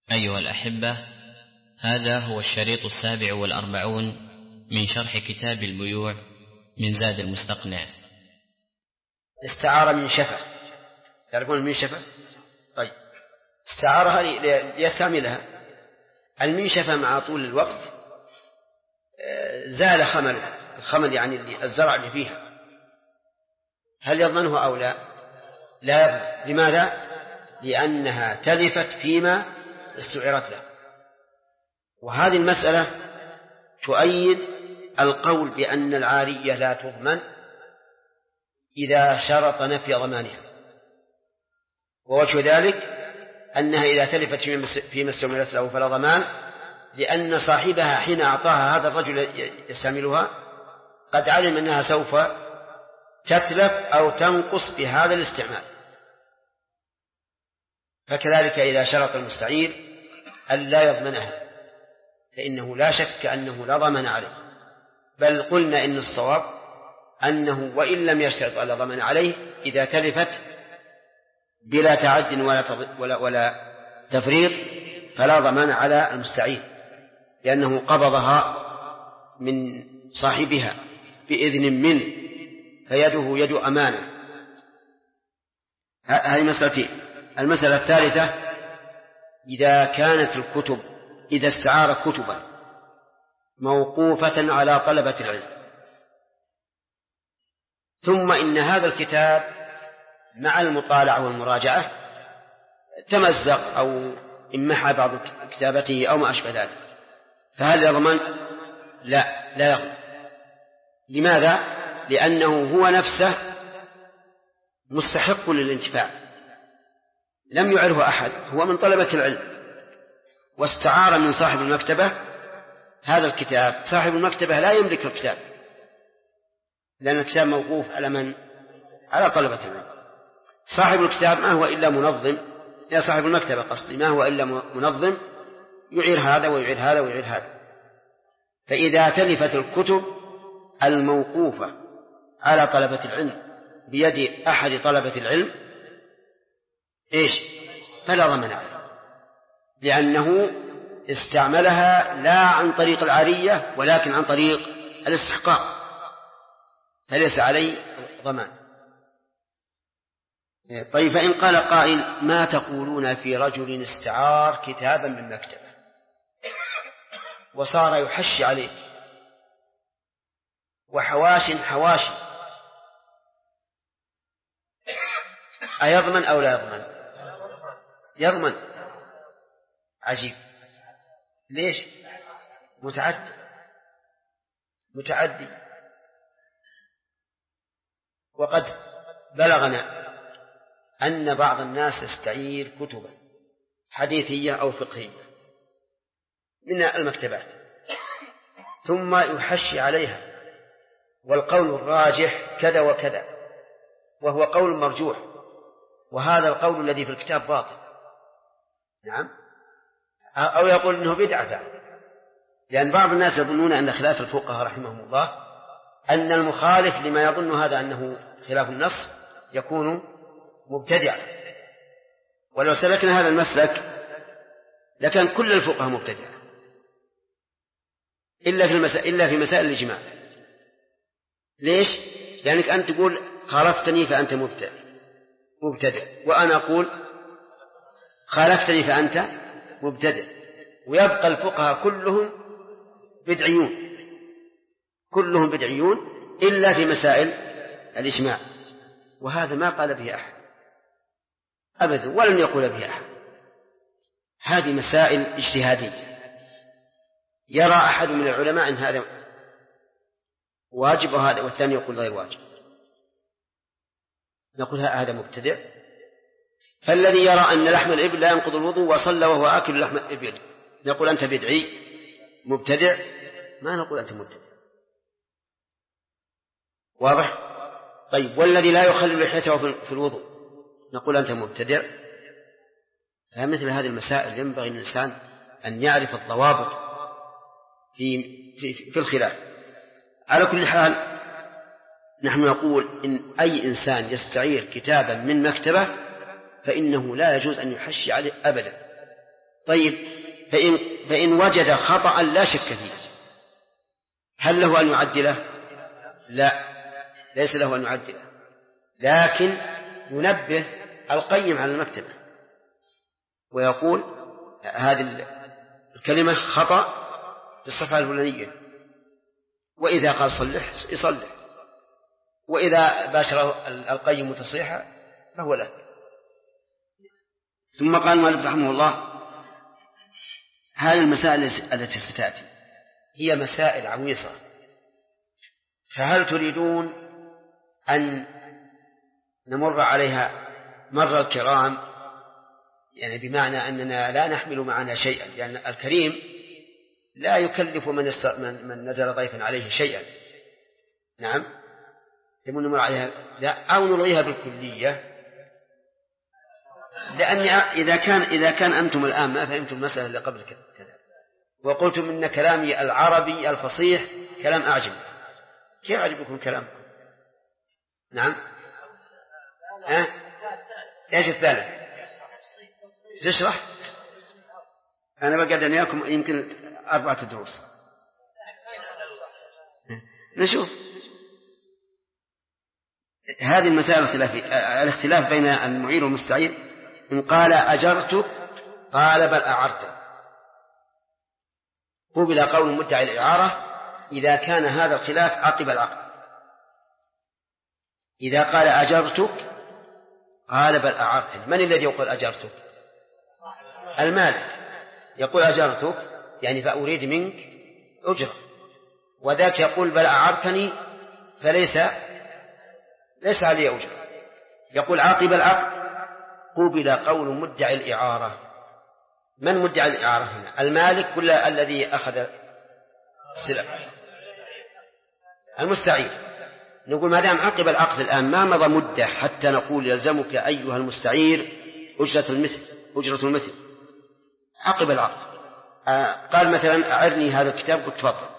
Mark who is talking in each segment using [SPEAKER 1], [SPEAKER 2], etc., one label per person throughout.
[SPEAKER 1] أيها الأحبة، هذا هو الشريط 47 من شرح كتاب البيوع من زاد المستقنع.
[SPEAKER 2] استعار من شفة، تعرفون من شفة؟ طيب، استعارها ليستعملها. المنشفة مع طول الوقت زال الخمل يعني الزرع اللي فيها، هل يضمنه أو لا؟ لا يضمن. لماذا؟ لأنها تلفت فيما استعرت له. وهذه المسألة تؤيد القول بأن العارية لا تضمن إذا شرط نفي ضمانها. ووجه ذلك أنها إذا تلفت فيما استعملت له فلا ضمان، لأن صاحبها حين أعطاها هذا الرجل يستعملها قد علم أنها سوف تتلف أو تنقص بهذا الاستعمال. فكذلك إذا شرط المستعير أن لا يضمنها فإنه لا شك أنه لا ضمن عليه، بل قلنا إن الصواب أنه وإن لم يشترط ألا ضمن عليه إذا تلفت بلا تعد ولا تفريط فلا ضمان على المستعير، لأنه قبضها من صاحبها بإذن منه فيده يد أمانة. هذه مسألتين. المسألة الثالثة: إذا كانت الكتب، إذا استعار كتبا موقوفة على طلبة العلم، ثم إن هذا الكتاب مع المطالعة والمراجعة تمزق أو امحى بعض كتابته أو ما أشبه ذلك، فهل يضمن؟ لا يضمن. لماذا؟ لأنه هو نفسه مستحق للانتفاع، لم يعره أحد، هو من طلبة العلم، واستعار من صاحب المكتبة هذا الكتاب. صاحب المكتبة لا يملك الكتاب، لأن الكتاب موقوف على من؟ على طلبة العلم. صاحب الكتاب ما هو إلا منظم، يا صاحب المكتبة قصدي، ما هو إلا منظم يعير هذا ويعير هذا ويعير هذا. فإذا تلفت الكتب الموقوفة على طلبة العلم بيد أحد طلبة العلم فلا ضمان عليه، لأنه استعملها لا عن طريق العارية ولكن عن طريق الاستحقاق، فليس عليه ضمان. طيب، فإن قال قائل: ما تقولون في رجل استعار كتابا من مكتبة وصار يحشي عليه حواشي، أيضمن أو لا يضمن؟ يضمن. عجيب، ليش؟ متعدي. وقد بلغنا أن بعض الناس يستعير كتبا حديثية أو فقهية من المكتبات ثم يحشي عليها، والقول الراجح كذا وكذا، وهو قول مرجوح، وهذا القول الذي في الكتاب باطل. نعم، أو يقول إنه بدعة، لأن بعض الناس يظنون أن خلاف الفقهاء رحمهم الله أن المخالف لما يظن هذا أنه خلاف النص يكون مبتدعا، ولو سلكنا هذا المسلك لكان كل الفقهاء مبتدعا إلا في مسائل الإجماع. ليش؟ لأنك أنت تقول خالفتني فأنت مبتدع، وأنا أقول خالفتني فأنت مبتدع، ويبقى الفقهاء كلهم بدعيون إلا في مسائل الإجماع، وهذا ما قال به أحد أبدا ولن يقول به أحد. هذه مسائل اجتهادية، يرى أحد من العلماء أن هذا واجب وهذا والثاني يقول غير واجب، نقول هذا مبتدع. فالذي يرى أن لحم الإبل لا ينقض الوضوء وصلى وهو آكل لحم الإبل نقول أنت بدعي مبتدع، ما نقول أنت مبتدع. واضح؟ طيب، والذي لا يخلل لحيته في الوضوء نقول أنت مبتدع. فمثل هذه المسائل ينبغي الإنسان أن يعرف الضوابط في الخلاف. على كل حال، نحن نقول إن أي إنسان يستعير كتابا من مكتبة فإنه لا يجوز أن يحشي عليه أبدا طيب فإن وجد خطأ لا شك فيه هل له أن يعدله؟ لا، ليس له أن يعدله، لكن ينبه القيم على المكتبة ويقول هذه الكلمة خطأ في الصفحة الفلانية، وإذا قال صلح يصلح، وإذا باشر القيم تصحيحا فهو له. ثم قال المؤلف رحمه الله: هذه المسائل التي ستأتي هي مسائل عويصة، فهل تريدون أن نمر عليها مر الكرام، يعني بمعنى أننا لا نحمل معنا شيئا، لأن يعني الكريم لا يكلف من نزل ضيفا عليه شيئا. نعم، تبون نمر عليها؟ لا، أو نلغيها بالكلية، لأن إذا كان أنتم الآن ما فهمتم المسألة اللي قبل كذا وقلتم إن كلامي العربي الفصيح كلام أعجمي، كيف يعجبكم كلام؟ نعم، إيش الثالث؟ تشرح؟ أنا بقعد إياكم يمكن 4 دروس. نشوف هذه المسائل الاختلاف بين المعير والمستعير. إن قال أجرتك قال بل أعرت، قبل قول مدعي الإعارة إذا كان هذا الخلاف عقب العقد. إذا قال أجرتك قال بل أعرت، من الذي يقول أجرتك؟ المالك يقول أجرتك يعني فأريد منك أجرة، وذاك يقول بل أعرتني فليس علي أجرة. يقول عقب العقد قبل قول مدعي الإعارة. من مدعي الإعارة هنا؟ المالك ولا الذي أخذ السلف؟ المستعير. نقول ما دام عقب العقد الآن ما مضى مدة حتى نقول يلزمك أيها المستعير أجرة المثل. عقب العقد قال مثلا أعرني هذا الكتاب، قلت تفضل،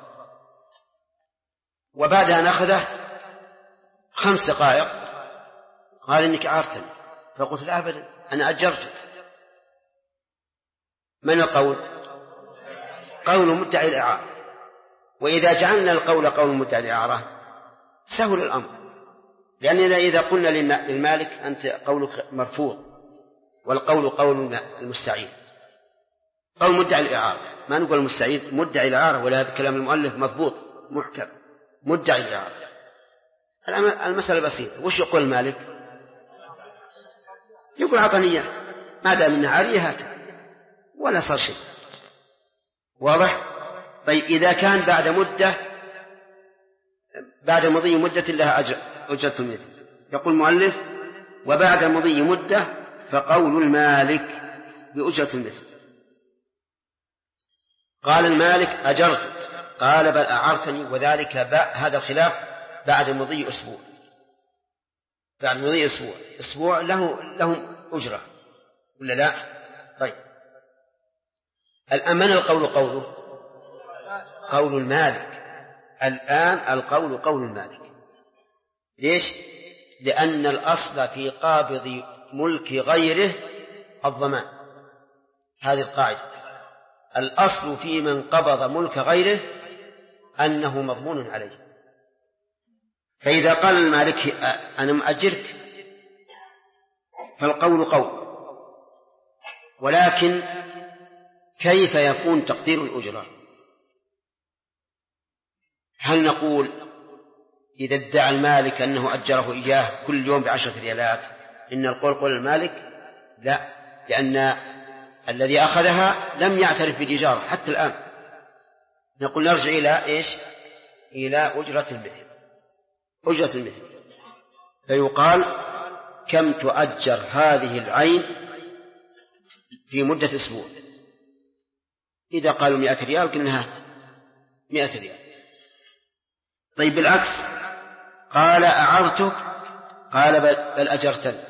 [SPEAKER 2] وبعد أن أخذه 5 دقائق قال إنك أعرتني، فقلت لا أبدا أنا أجرتك. من القول؟ قول مدعي الإعارة. وإذا جعلنا القول قول مدعي الإعارة سهل الأمر، لأننا إذا قلنا للمالك أنت قولك مرفوض والقول قول المستعير، قول مدعي الإعارة، ما نقول المستعير مدعي الإعارة، ولا هذا كلام المؤلف مضبوط محكم مدعي الإعارة. المسألة بسيطة. وش يقول المالك؟ يقول عطنية، ما دام إنها عارية هات، ولا صار شيء. واضح؟ طيب إذا كان بعد مضي مدة لها أجرة المثل، يقول المؤلف وبعد مضي مدة فقول المالك بأجرة المثل. قال المالك أجرت قال بل أعرتني، وذلك هذا الخلاف بعد مضي أسبوع. بعد مضي أسبوع لهم أجرة ولا لا؟ طيب الآن من القول قوله؟ قول المالك. الآن القول قول المالك. ليش؟ لأن الأصل في قابض ملك غيره الضمان. هذه القاعدة، الأصل في من قبض ملك غيره أنه مضمون عليه. فإذا قال المالك أنا مأجرك فالقول قول، ولكن كيف يكون تقدير الأجرة؟ هل نقول إذا ادعى المالك أنه أجره إياه كل يوم ب10 ريالات إن القول قول المالك؟ لا، لأن الذي أخذها لم يعترف بالإجارة حتى الآن. نقول نرجع إلى إيش؟ إلى أجرة المثل. أجرة المثل فيقال كم تؤجر هذه العين في مدة أسبوع؟ إذا قالوا 100 ريال قلنا هات 100 ريال. طيب بالعكس، قال أعرتك قال بل أجرتني،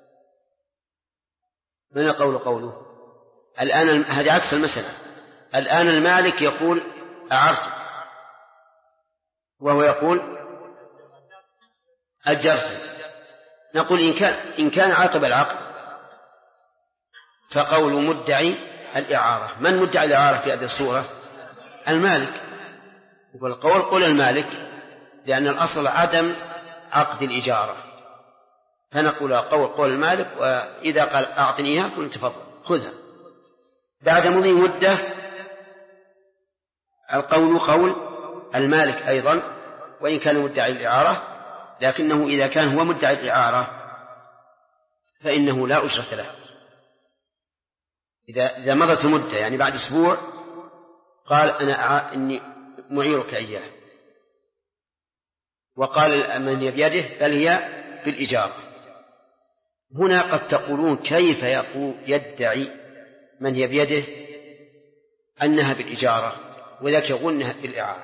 [SPEAKER 2] من القول قوله؟ الآن هذه عكس المسألة. الآن المالك يقول أعرتك وهو يقول أجرتني. نقول إن كان عاقب العقد فقول مدعي الإعارة. من مدعي الإعارة في هذه الصورة؟ المالك. والقول قول المالك، لأن الأصل عدم عقد الإجارة، فنقول قول المالك، وإذا قال أعطني إياها قل تفضل خذها. بعد مضي مدة القول قول المالك أيضا، وإن كان مدعي الإعارة، لكنه إذا كان هو مدعي الإعارة فإنه لا أجرة له. إذا مضت المدة، يعني بعد أسبوع قال أنا إني معيرك إياه، وقال من بيده بل هي بالإجارة، هنا قد تقولون كيف يدعي من هي بيده أنها بالإجارة وذاك يقول أنها بالإعارة؟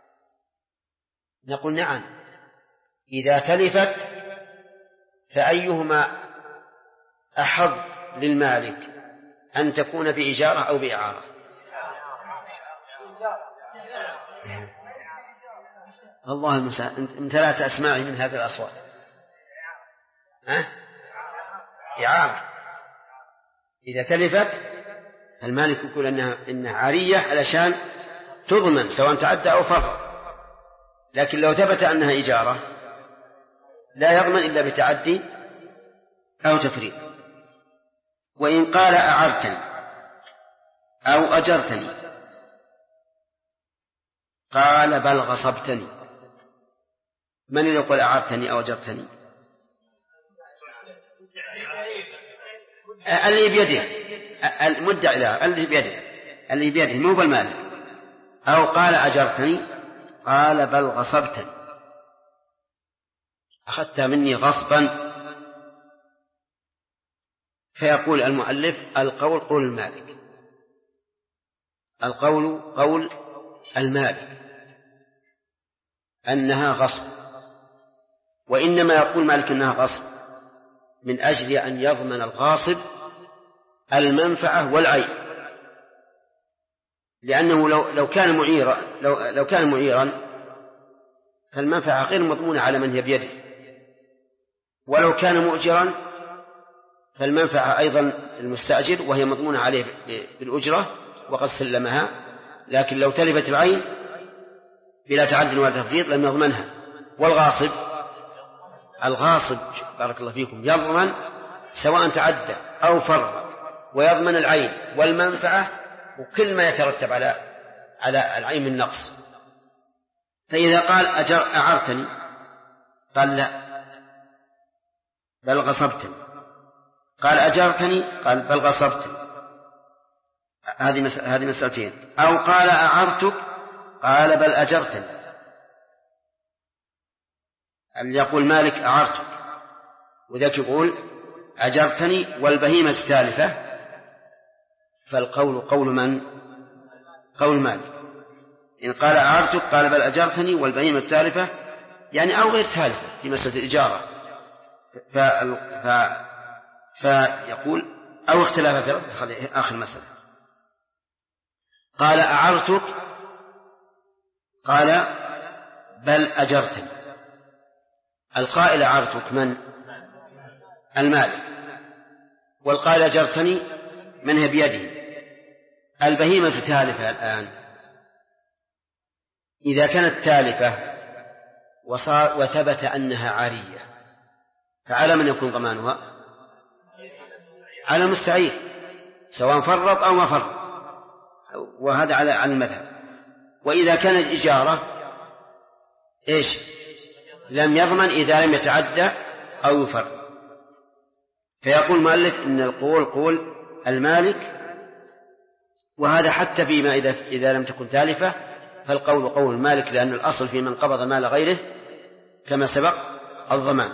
[SPEAKER 2] نقول نعم، إذا تلفت فأيهما أحظ للمالك، أن تكون بإجارة أو بإعارة؟ الله المساء، امتلأت أسماعي من هذه الأصوات. إعارة. إذا تلفت المالك يقول إنها عارية علشان تضمن سواء تعدى أو فرط، لكن لو ثبت أنها إجارة لا يضمن إلا بتعدي أو تفريط. وإن قال أعرتني أو أجرتني قال بل غصبتني، من اللي يقول أعرتني أو أجرتني؟ اللي بيده المدعي له، اللي بيده مو بالمالك. أو قال أجرتني قال بل غصبتني، أخذت مني غصبا. فيقول المؤلف القول قول المالك، القول قول المالك أنها غصب، وإنما يقول مالك أنها غصب من أجل أن يضمن الغاصب المنفعة والعين، لأنه لو كان معيرا فالمنفعة غير مضمونة على من هي بيده، ولو كان مؤجرا فالمنفعة أيضا المستأجر وهي مضمونة عليه بالأجرة وقد سلمها، لكن لو تلفت العين بلا تعد ولا تفريط لم يضمنها. الغاصب بارك الله فيكم يضمن سواء تعدى أو فرط، ويضمن العين والمنفعة وكل ما يترتب على العين من نقص. فإذا قال أعرتني قال لا بل غصبتني، قال أجرتني قال بل غصبتني، هذه مسألتين. أو قال أعرتك قال بل أجرتني، اللي يقول مالك أعرتك وذاك يقول أجرتني والبهيمة تالفة، فالقول قول من؟ قول مالك. إن قال أعرتك قال بل أجرتني والبهيمة تالفة، يعني أو غير تالفة في مسألة الإجارة، فيقول أو اختلاف في رد آخر مسألة. قال أعرتك قال بل أجرتني، القائل أعرتك من؟ المالك، والقائل أجرتني من هي بيده؟ البهيمة تالفة. الآن إذا كانت تالفة وثبت أنها عارية فعلى من يكون ضمانها؟ على المستعير سواء فرط أو ما فرط، وهذا على المذهب. وإذا كانت إجارة إيش؟ لم يضمن إذا لم يتعدى أو يفرط. فيقول مؤلف إن القول قول المالك، وهذا حتى فيما إذا لم تكن تالفة فالقول قول المالك، لأن الأصل في من قبض مال غيره كما سبق الضمان.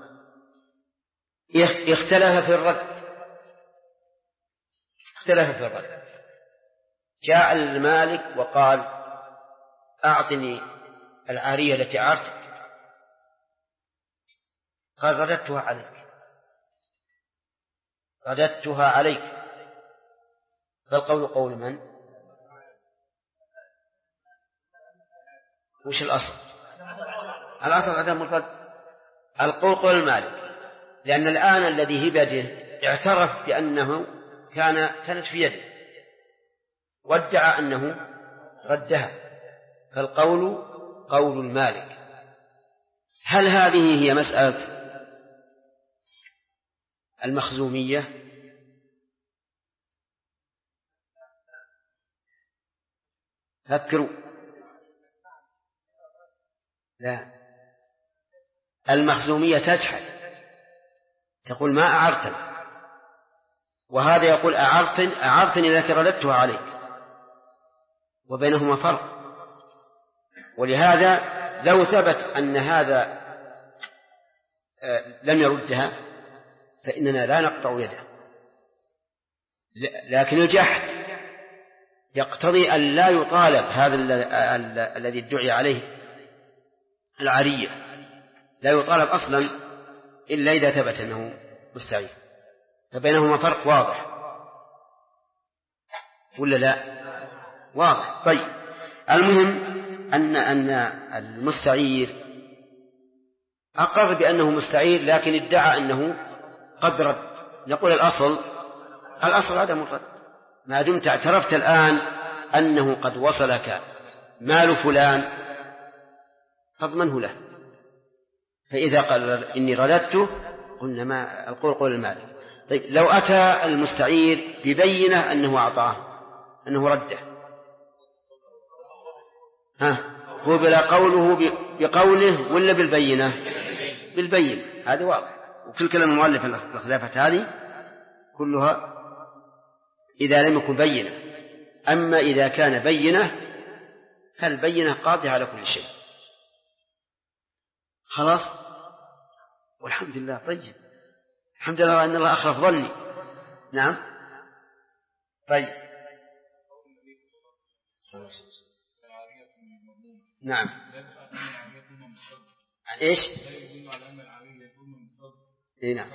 [SPEAKER 2] اختلف في الرد. جاء المالك وقال أعطني العارية التي أعرتك، قال رددتها عليك، فالقول قول من؟ وش الأصل؟ الأصل عدم الرد. القول قول المالك، لأن الآن الذي هي بيده اعترف بأنه كانت في يده وادعى أنه ردها، فالقول قول المالك. هل هذه هي مسألة المخزومية؟ فكروا. لا، المخزومية تجحد، تقول ما أعرتني، وهذا يقول أعرتني لكن رددتها عليك، وبينهما فرق. ولهذا لو ثبت أن هذا لم يردها فإننا لا نقطع يده، لكن الجحد يقتضي أن لا يطالب هذا الذي ادعي عليه العارية، لا يطالب أصلا إلا إذا ثبت أنه مستعير، فبينهما فرق واضح ولا لا؟ واضح. طيب، المهم أن المستعير أقر بأنه مستعير لكن ادعى أنه قد رد. نقول الأصل عدم الرد، ما دمت اعترفت الآن أنه قد وصلك مال فلان فاضمنه له، فإذا قال إني رددته قلنا ما القول قول المالك. طيب، لو أتى المستعير ببينة أنه أعطاه أنه رده، قبل قوله بقوله ولا بالبينة؟ بالبينة، هذا واضح. وكل كلام المؤلف الخلافات هذه كلها إذا لم يكن بينة. أما إذا كان بينة فالبينة قاضية على كل شيء. خلاص، والحمد لله. طيب، الحمد لله أن الله أخلف ظني. نعم. طيب، نعم. إيش؟ نعم،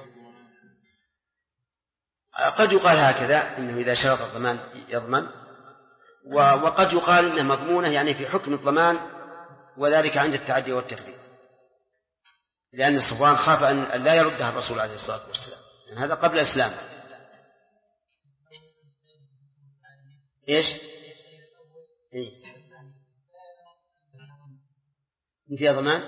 [SPEAKER 2] قد يقال هكذا إنه إذا شرط الضمان يضمن، وقد يقال إنه مضمونة يعني في حكم الضمان، وذلك عند التعدي والتفريط، لأن صفوان خاف أن لا يردها الرسول عليه الصلاة والسلام، يعني هذا قبل إسلام. إيش؟ إيه؟ فيها ضمان.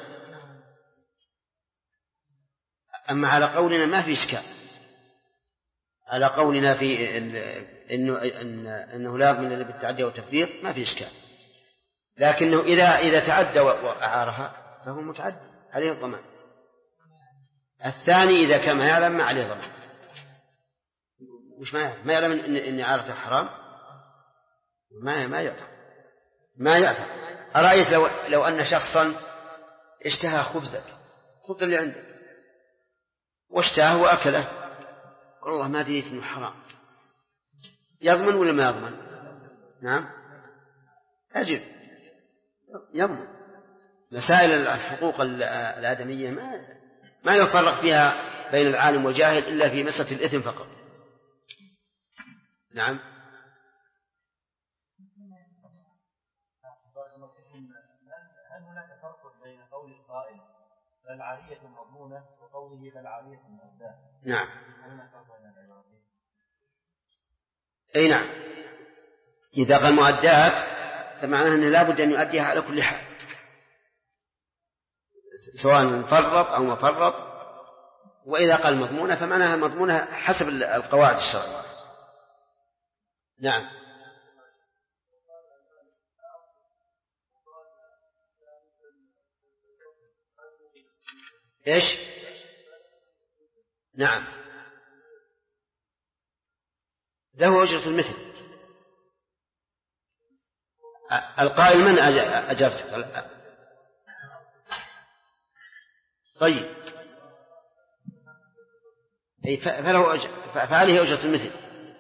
[SPEAKER 2] أما على قولنا ما في إشكال، على قولنا في إنه لا يضمن إلا بالتعدي والتفريط ما في إشكال، لكنه إذا تعدى وأعارها فهو متعدي عليه الضمان. الثاني إذا كان ما يعلم ما عليه ضمان. وش ما يعلم إن إعارته حرام، ما يعلم. أرأيت لو أن شخصا اشتهى خبز اللي عنده واشتهاه وأكله، والله ما دريت إنه حرام، يضمن ولا ما يضمن؟ نعم، أجب يضمن. مسائل الحقوق الآدمية ما يفرق فيها بين العالم والجاهل إلا في مسألة الإثم فقط. نعم.
[SPEAKER 3] هل هناك فرق بين قول القائل فالعارية مضمونة وقوله فالعارية مؤداة؟
[SPEAKER 2] نعم.
[SPEAKER 3] هل هناك فرق بين العبارتين؟
[SPEAKER 2] أي نعم، إذا قال مؤدات فمعناه أنه لا بد أن يؤديها على كل حال، سواء فرط أو ما فرط. وإذا قال مضمونة فمعناها مضمونة حسب القواعد الشرعية. نعم. إيش؟ نعم، له أجرة المثل. القائل من أجرته؟ طيب، فعليه أجرة المثل.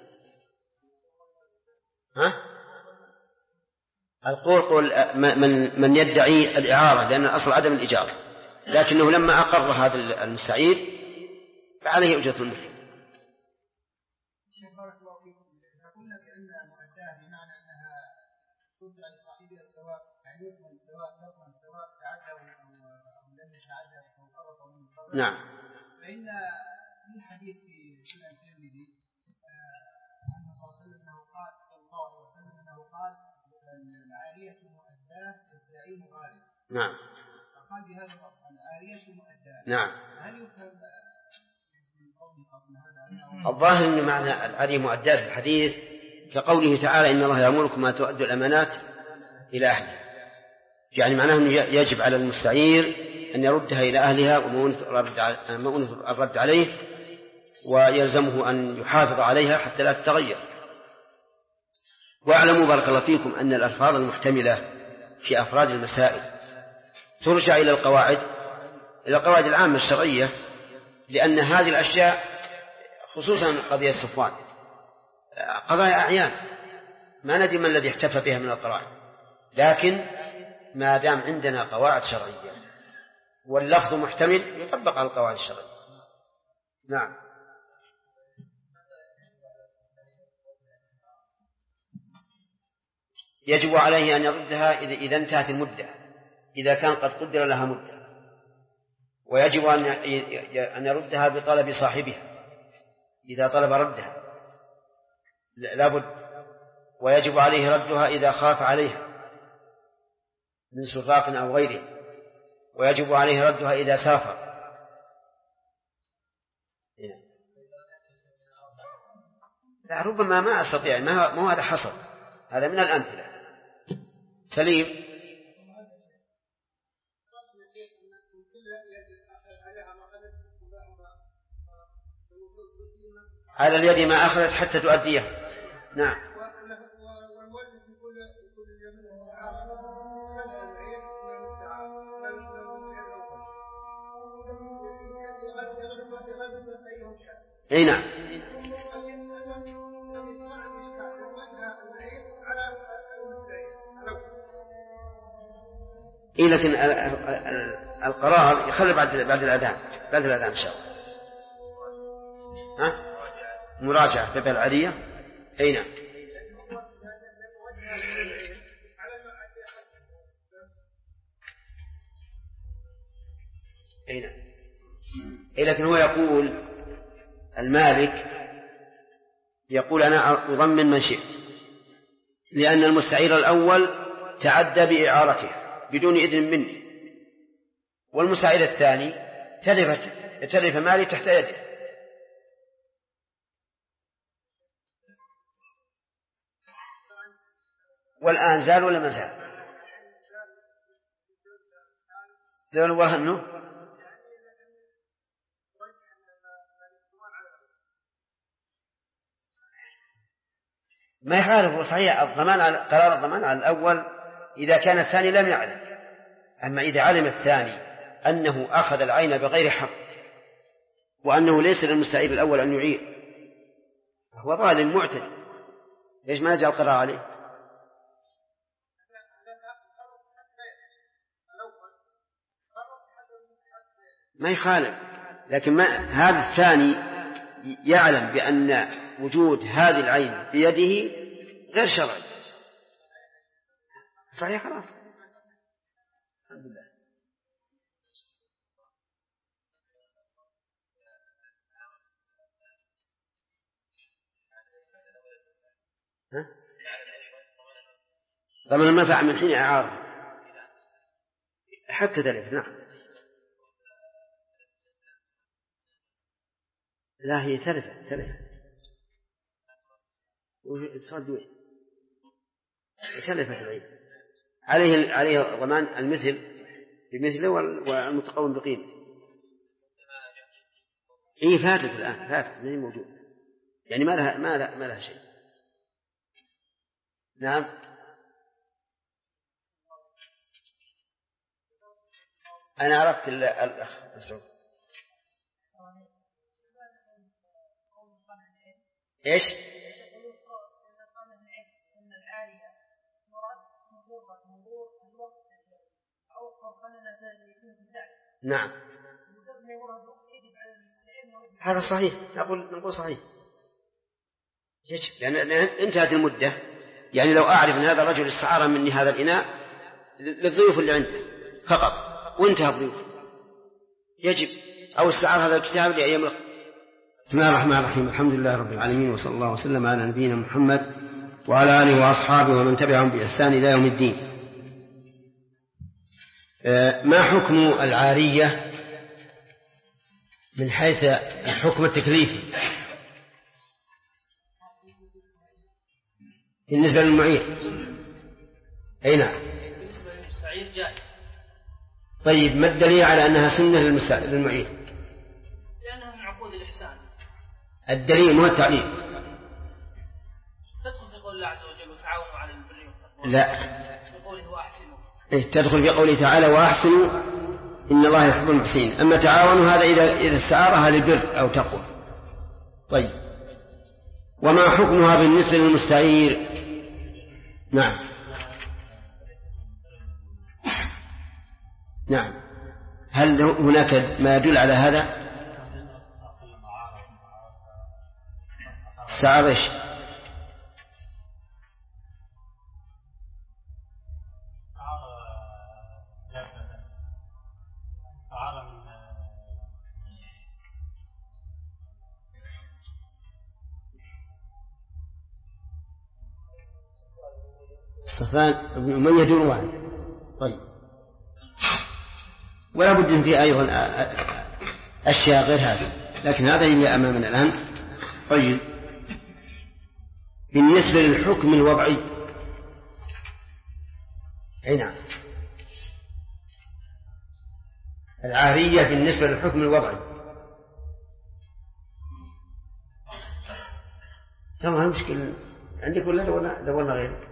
[SPEAKER 2] القول من يدعي الإعارة، لأن الأصل عدم الإجارة، لكنه لما أقر هذا المستعير فعليه أجرة المثل.
[SPEAKER 4] بارك الله فيكم. قلنا بأن مؤداة بمعنى أنها ترجع لصاحبها سواء، يعني يضمن سواء تعدى أو لم يتعدى أو فرط أو لم يفرط.
[SPEAKER 2] نعم.
[SPEAKER 4] فإن في حديث في سنن الترمذي أن صلى الله عليه وسلم قال الله عليه وسلم أنه قال العارية مؤداة الزعيم غالب.
[SPEAKER 2] نعم.
[SPEAKER 4] فقال بهذا اللفظ العارية مؤداة.
[SPEAKER 2] نعم.
[SPEAKER 4] هل يفهم من قول قسم هذا؟
[SPEAKER 2] الظاهر أن معنى العارية مؤداة في الحديث كقوله تعالى إن الله يأمركم أن تؤدوا الأمانات إلى أهلها، يعني معناه أنه يجب على المستعير أن يردها إلى أهلها ومؤونة الرد عليه، ويلزمه أن يحافظ عليها حتى لا تتغير. واعلموا بارك الله فيكم أن الألفاظ المحتملة في أفراد المسائل ترجع إلى القواعد العامة الشرعية، لأن هذه الأشياء خصوصا قضية صفوان قضايا أعيان ما ندري ما الذي احتفى بها من القرائن، لكن ما دام عندنا قواعد شرعية واللفظ محتمل يطبق على القواعد الشرعية. نعم. يجب عليه أن يردها إذا انتهت المدة، إذا كان قد قدر لها مدة، ويجب أن يردها بطلب صاحبها إذا طلب ردها لابد، ويجب عليه ردها إذا خاف عليها من سفاق أو غيره، ويجب عليه ردها إذا سافر. لا ربما ما أستطيع، ما هذا حصل، هذا من الأمثلة. سليم. على اليد ما أخذت حتى تؤديها. نعم. أي نعم. إيه لكن القرار يخلي بعد الأذان إن شاء الله. ها؟ مراجعة في العادية. أي نعم. أي نعم. إيه لكن هو يقول المالك يقول أنا أضمن من شئت، لأن المستعير الأول تعدى بإعارته بدون إذن مني، والمستعير الثاني تلف مالي تحت يده. والآن زال ولا ما زال؟ زال وهنه. ما يخالف صحيح الضمان على قرار الضمان على الأول إذا كان الثاني لم يعلم، أما إذا علم الثاني أنه أخذ العين بغير حق وأنه ليس للمستعير الأول أن يعير هو ظالم معتدي، ليش ما نجعل القرار عليه؟ ما يخالف، لكن هذا الثاني يعلم بأن وجود هذه العين بيده غير شرعي. صحيح خلاص. الحمد لله. ضمن المنفعة من حين إعارة حتى تلف. نعم. لا هي تلفت وصدوه تلفت العين، عليه ضمان المثل بمثله والمتقوم بقيمه. هي فاتت الآن، فاتت ما هي موجود، يعني ما لها شيء. نعم. أنا عرفت الأخ مسعود. إيش؟ نعم. هذا صحيح، نقول صحيح يجب، لأن انتهت المدة. يعني لو أعرف أن هذا الرجل استعار مني هذا الإناء للضيوف اللي عنده فقط وانتهى الضيوف يجب، أو استعار هذا الكتاب لأيام. بسم الله الرحمن الرحيم، الحمد لله رب العالمين، وصلى الله وسلم على نبينا محمد وعلى آله وأصحابه ومن تبعهم بإحسان إلى يوم الدين. ما حكم العارية من حيث الحكم التكليفي بالنسبة للمعير؟ أي نعم.
[SPEAKER 3] بالنسبة للمستعير جائز.
[SPEAKER 2] طيب ما الدليل على أنها سنة للمعير؟
[SPEAKER 3] لأنها من عقود الإحسان.
[SPEAKER 2] الدليل مو التعليل.
[SPEAKER 3] تدخل في قول الله عز وجل وتعاونوا على البر والتقوى.
[SPEAKER 2] لا.
[SPEAKER 3] بقوله وأحسنوا.
[SPEAKER 2] تدخل في قوله تعالى وأحسنوا إن الله يحب المحسنين. أما تعاونوا هذا إذا استعارها لبر أو تقوى. طيب وما حكمها بالنسبة للمستعير؟ نعم. نعم. هل هناك ما يدل على هذا؟ استعار ايش؟ صفان من يدور واحد. طيب ولا بد أن فيه أيضا أشياء غير هذه، لكن هذا اللي أمامنا الآن. طيب بالنسبة للحكم الوضعي، أي نعم، العارية بالنسبة للحكم الوضعي ما مشكلة عندك ولا دولنا غيره؟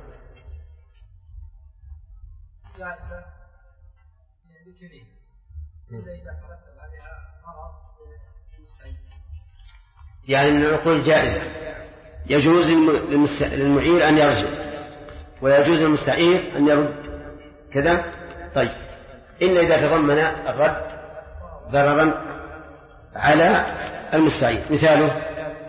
[SPEAKER 2] يعني من العقول الجائزة يجوز للمعير أن يرجع ويجوز للمستعير أن يرد كذا. طيب إلا إذا تضمن الرد ضررا على المستعير. مثاله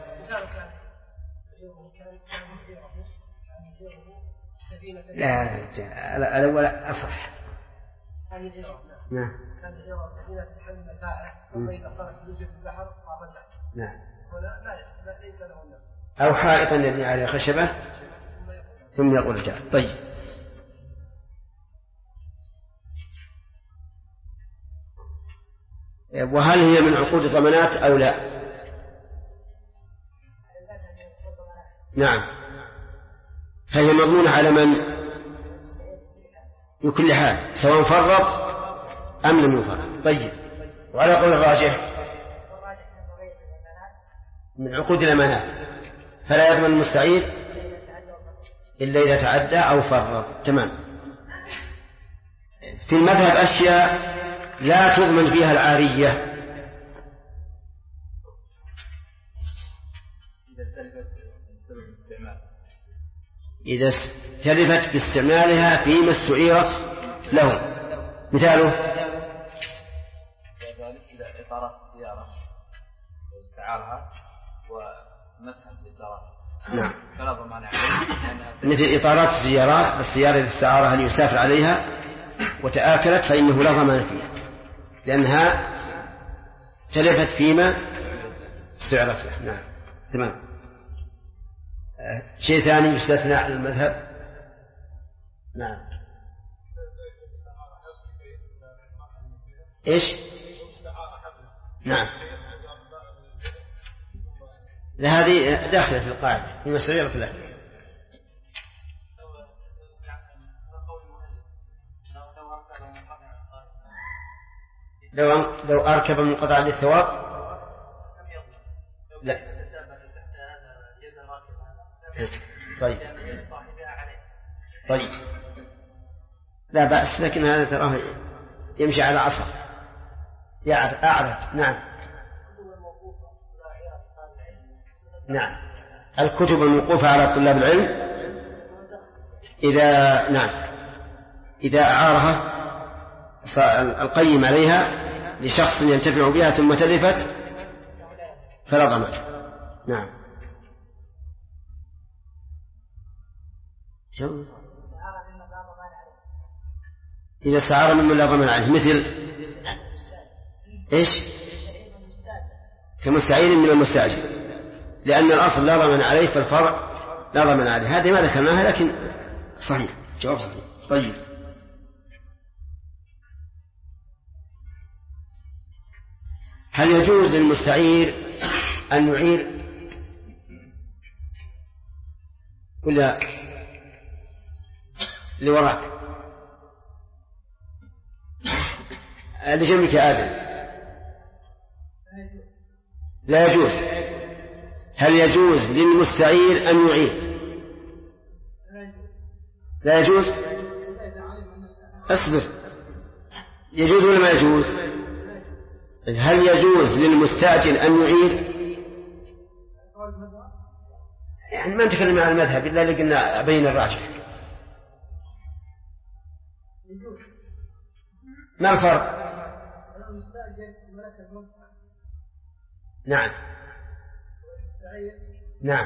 [SPEAKER 2] لا الأول أصح. نعم.
[SPEAKER 4] كان يرى سفينة تحمل متاعه وإذا صارت تلج في البحر قام.
[SPEAKER 2] نعم.
[SPEAKER 4] ولا ليس له نفس.
[SPEAKER 2] أو حائطا يبني عليه خشبة ثم يقول رجاء. طيب وهل هي من عقود الضمانات أو لا؟ نعم. فهي مضمونة على من بكل حال سواء فرط أم لم يفرط. طيب وعلى قول الراجح من عقود الأمانات فلا يضمن المستعير إلا إذا تعدى أو فرط. تمام. في المذهب أشياء لا تضمن فيها العارية. إذا استلفت باستعمالها فيما استعيرت له. مثاله
[SPEAKER 3] إذا إطارات السيارة واستعارها ومسحت الإطارات.
[SPEAKER 2] نعم.
[SPEAKER 3] فلا ضمان عليه.
[SPEAKER 2] مثل إطارات السيارة إذا استعارها ليسافر عليها وتآكلت فإنه لا ضمان فيها لأنها تلفت فيما استعرت له. نعم. تمام. شيء ثاني يستثنى على المذهب. نعم. إيش؟ نعم. هذه داخلة في القاعدة في مسعيرة له. لو أركب منقطعا للثواب لا. طيب لا بأس، لكن هذا تراه يمشي على عصا أعرف. نعم. نعم. الكتب الموقوفة على طلاب العلم إذا أعارها القيم عليها لشخص ينتفع بها ثم تلفت فلا ضمان. نعم. إذا استعار ممن لا ضمان عليه مثل إيش؟ كمستعير من المستأجر، لأن الأصل لا ضمان عليه فالفرع لا ضمان عليه. هذه ما ذكرناها لكن صحيح، جواب صحيح. طيب، هل يجوز للمستعير أن يعير ولا لوراك لجنبك آدم؟ لا يجوز. هل يجوز للمستعير أن يعير؟ لا يجوز. اصبر، يجوز ولا ما يجوز؟ هل يجوز للمستأجر أن يعير؟ يعني ما نتكلم عن المذهب إلا لقلنا بين الراجح. ما الفرق؟ نعم نعم.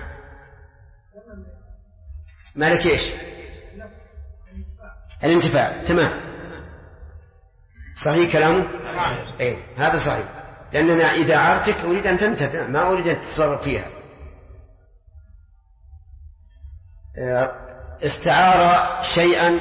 [SPEAKER 2] مالك ايش؟ الانتفاع. تمام، صحيح كلامه. ايه هذا صحيح، لأننا إذا عارتك أريد أن تنتفع، ما أريد أن تتصرف فيها. استعار شيئا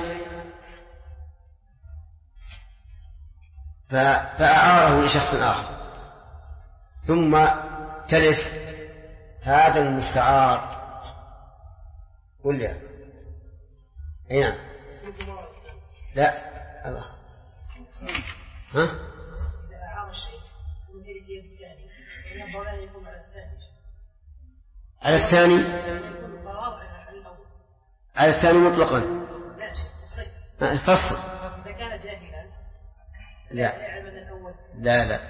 [SPEAKER 2] فأعاره لشخص آخر، ثم تلف هذا المستعار ولا أي نعم؟ لا الله. ها؟
[SPEAKER 4] إذا أعار الشيء من اليد الثاني فإن الضمان يكون على الثاني.
[SPEAKER 2] على الثاني؟
[SPEAKER 4] يكون القرار على الأول.
[SPEAKER 2] على الثاني مطلقا؟
[SPEAKER 4] لا شيء
[SPEAKER 2] فصل.
[SPEAKER 4] إذا كان جاهلا
[SPEAKER 2] لا
[SPEAKER 4] يعلم الأول.
[SPEAKER 2] لا لا.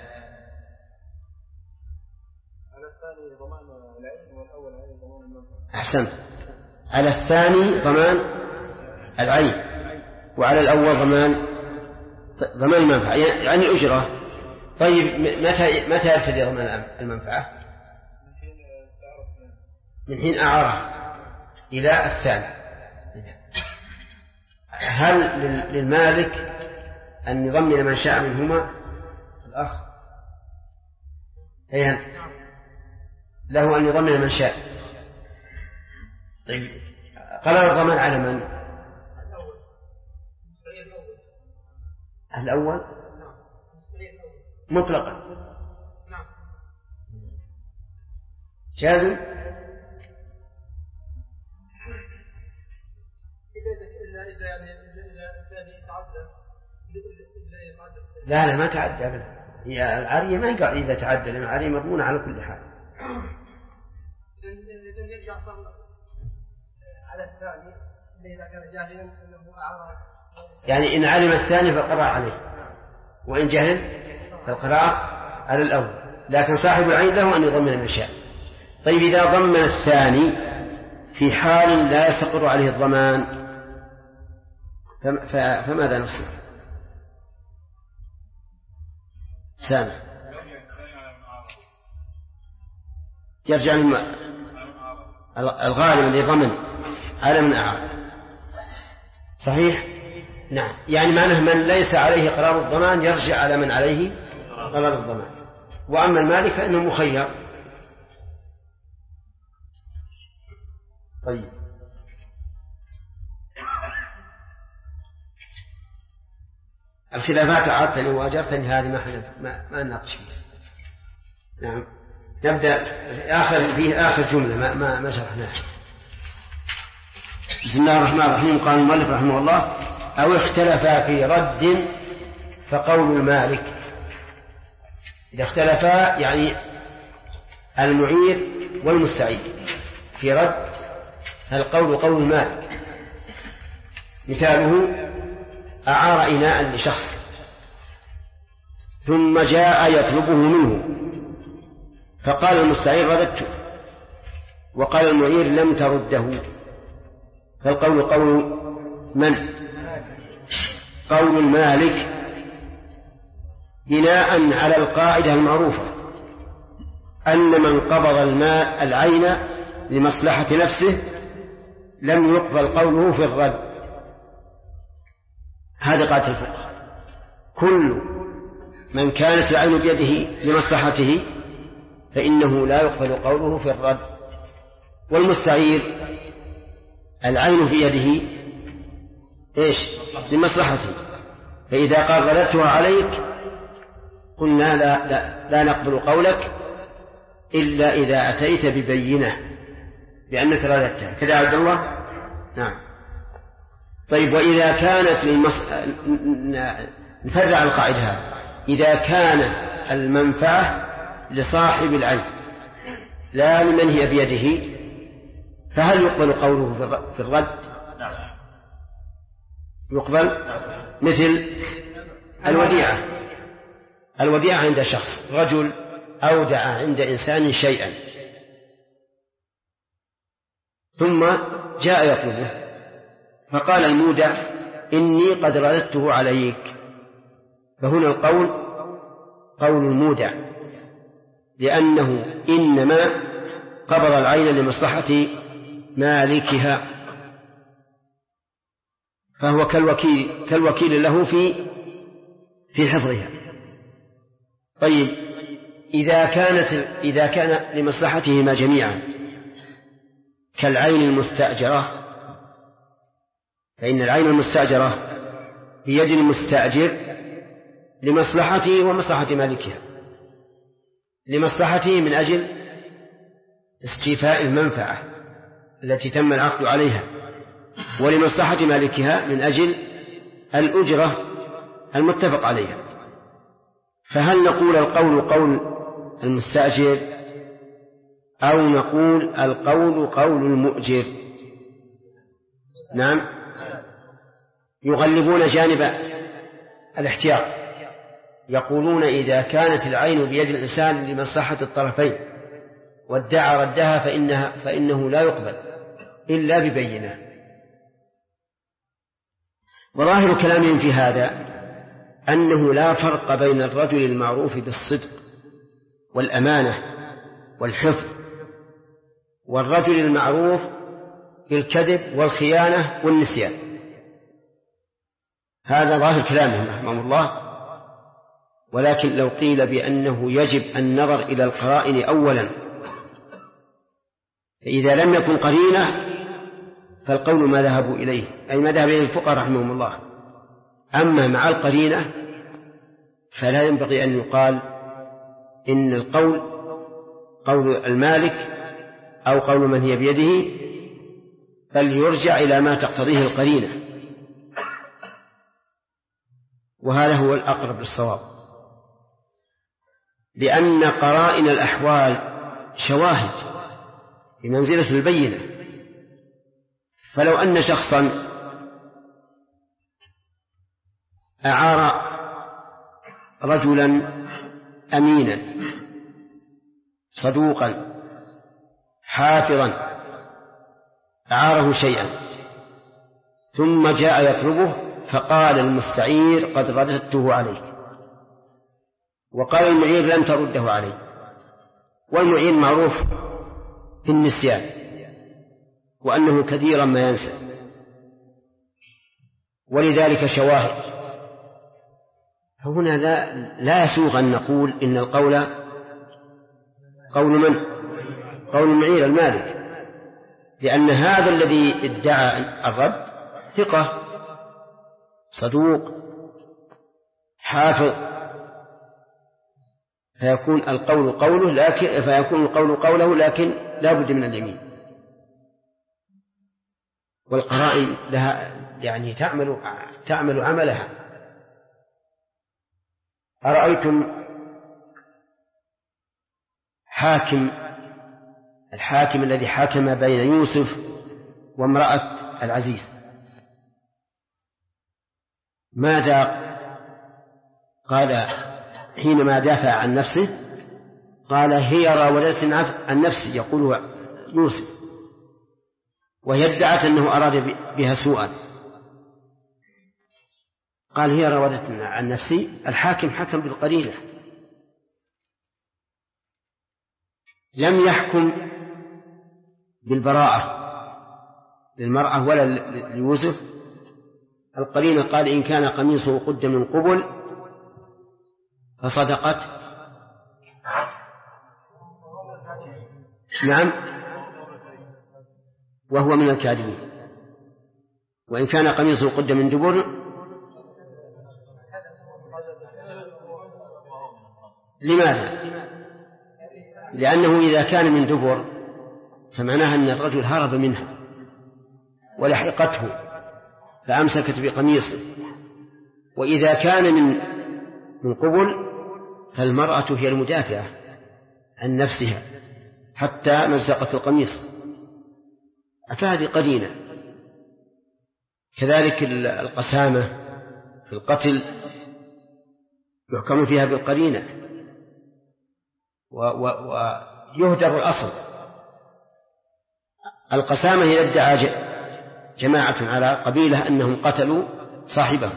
[SPEAKER 3] على الثاني ضمان العين والأول عليه ضمان المنفعة.
[SPEAKER 2] أحسنت. على الثاني ضمان العين وعلى الأول ضمان المنفعة، يعني أجرة. طيب متى يبتدي ضمان المنفعة؟ من حين أعاره إلى الثاني. هل للمالك أن يضمن من شاء منهما؟ الأخ له أن يضمن من شاء. طيب قرار الضمان على من؟ الأول مطلقا. جازم. لا ما تعدى أبدا. هي العارية ما يقال إذا تعدى، لأن العارية مضمونة على كل حال.
[SPEAKER 4] على الثاني إذا كان جاهلا أنه أعرض،
[SPEAKER 2] يعني إن علم الثاني فالقرار عليه، وإن جهل فالقرار على الأول، لكن صاحب العين له أن يضمن من شاء. طيب إذا ضمن الثاني في حال لا يستقر عليه الضمان فماذا نصنع؟ سامع يرجع الغالب الذي ضمن على من أعاد. صحيح. نعم، يعني معناه من ليس عليه قرار الضمان يرجع على من عليه قرار الضمان، وأما المالك فإنه مخير. طيب الخلافات عادتني وأجرتني هذه ما نناقش فيها. نعم نبدأ في آخر جملة ما شرحناها. بسم الله الرحمن الرحيم. قال المؤلف رحمه الله: أو اختلفا في رد فقول المالك. إذا اختلفا يعني المعير والمستعير في رد، فالقول قول المالك. مثاله: أعار إناء لشخص ثم جاء يطلبه منه فقال المستعير: رددته، وقال المعير: لم ترده. فالقول قول من؟ قول المالك، بناء على القاعدة المعروفة أن من قبض الماء العين لمصلحة نفسه لم يقبل قوله في الرد. هذا قاعدة الفقه. كل من كانت العين بيده لمصلحته فإنه لا يقبل قوله في الرد. والمستعير العين في يده إيش؟ لمصلحته. فإذا قال رددتها عليك قلنا لا نقبل قولك إلا إذا أتيت ببينة بأنك رددتها. كذا عبد الله؟ نعم. طيب، وإذا كانت نفرع القاعدة هذه. إذا كانت المنفعة لصاحب العين لا لمن هي بيده فهل يقبل قوله في الرد؟ يقبل. مثل الوديعة عند شخص، رجل أودع عند إنسان شيئا ثم جاء يطلبه فقال المودع إني قد رددته عليك، فهنا القول قول المودع، لأنه إنما قبض العين لمصلحة مالكها، فهو كالوكيل له في حفظها. طيب، إذا كان لمصلحتهما جميعا كالعين المستأجرة، فإن العين المستأجرة بيد المستأجر لمصلحته ومصلحة مالكها. لمصلحته من أجل استيفاء المنفعة التي تم العقد عليها، ولمصلحة مالكها من أجل الأجرة المتفق عليها. فهل نقول القول قول المستأجر أو نقول القول قول المؤجر؟ نعم، يغلبون جانب الاحتياط، يقولون إذا كانت العين بيد الإنسان لمصلحة الطرفين وادعى ردها فإنه لا يقبل إلا ببينة. وظاهر كلامهم في هذا أنه لا فرق بين الرجل المعروف بالصدق والأمانة والحفظ والرجل المعروف بالكذب والخيانة والنسيان. هذا ظاهر كلامهم رحمه الله. ولكن لو قيل بأنه يجب النظر إلى القرائن أولا، فإذا لم يكن قرينة فالقول ما ذهبوا إليه، أي ما ذهب إليه الفقهاء رحمهم الله. أما مع القرينة فلا ينبغي أن يقال إن القول قول المالك أو قول من هي بيده، بل يرجع إلى ما تقتضيه القرينة، وهذا هو الأقرب للصواب، لأن قرائن الأحوال شواهد بمنزلة البينة. فلو أن شخصا أعار رجلا أمينا صدوقا حافظا، أعاره شيئا ثم جاء يطلبه فقال المستعير قد رددته عليك، وقال المعير لن ترده علي، والمعير معروف بالنسيان وأنه كثيرا ما ينسى، ولذلك شواهد. فهنا لا يسوغ أن نقول إن القول قول من؟ قول المعير المالك، لأن هذا الذي ادعى الرد ثقة صدوق حافظ، فيكون القول قوله لكن لا بد من اليمين. والقرائن لها يعني تعمل عملها. أرأيتم الحاكم الذي حاكم بين يوسف وامرأة العزيز، ماذا قال حينما دافع عن نفسه؟ قال هي راودتني عن نفسي، يقول يوسف، وهي ادعت أنه أراد بها سوءا. قال هي راودتني عن نفسي. الحاكم حكم بالقرينة، لم يحكم بالبراءة للمرأة ولا ليوسف. القرينة قال إن كان قميصه قد من قبل فصدقت. نعم، وهو من الكاذبين. وإن كان قميصه قد من دبر لماذا؟ لأنه إذا كان من دبر فمعناها أن الرجل هرب منها ولحقته فأمسكت بقميصه، وإذا كان من قبل فالمرأة هي المدافعة عن نفسها حتى مزقت القميص، فهذه قرينة. كذلك القسامة في القتل يحكم فيها بالقرينة ويهدر الأصل. القسامة هي ادعى جماعة على قبيلة أنهم قتلوا صاحبهم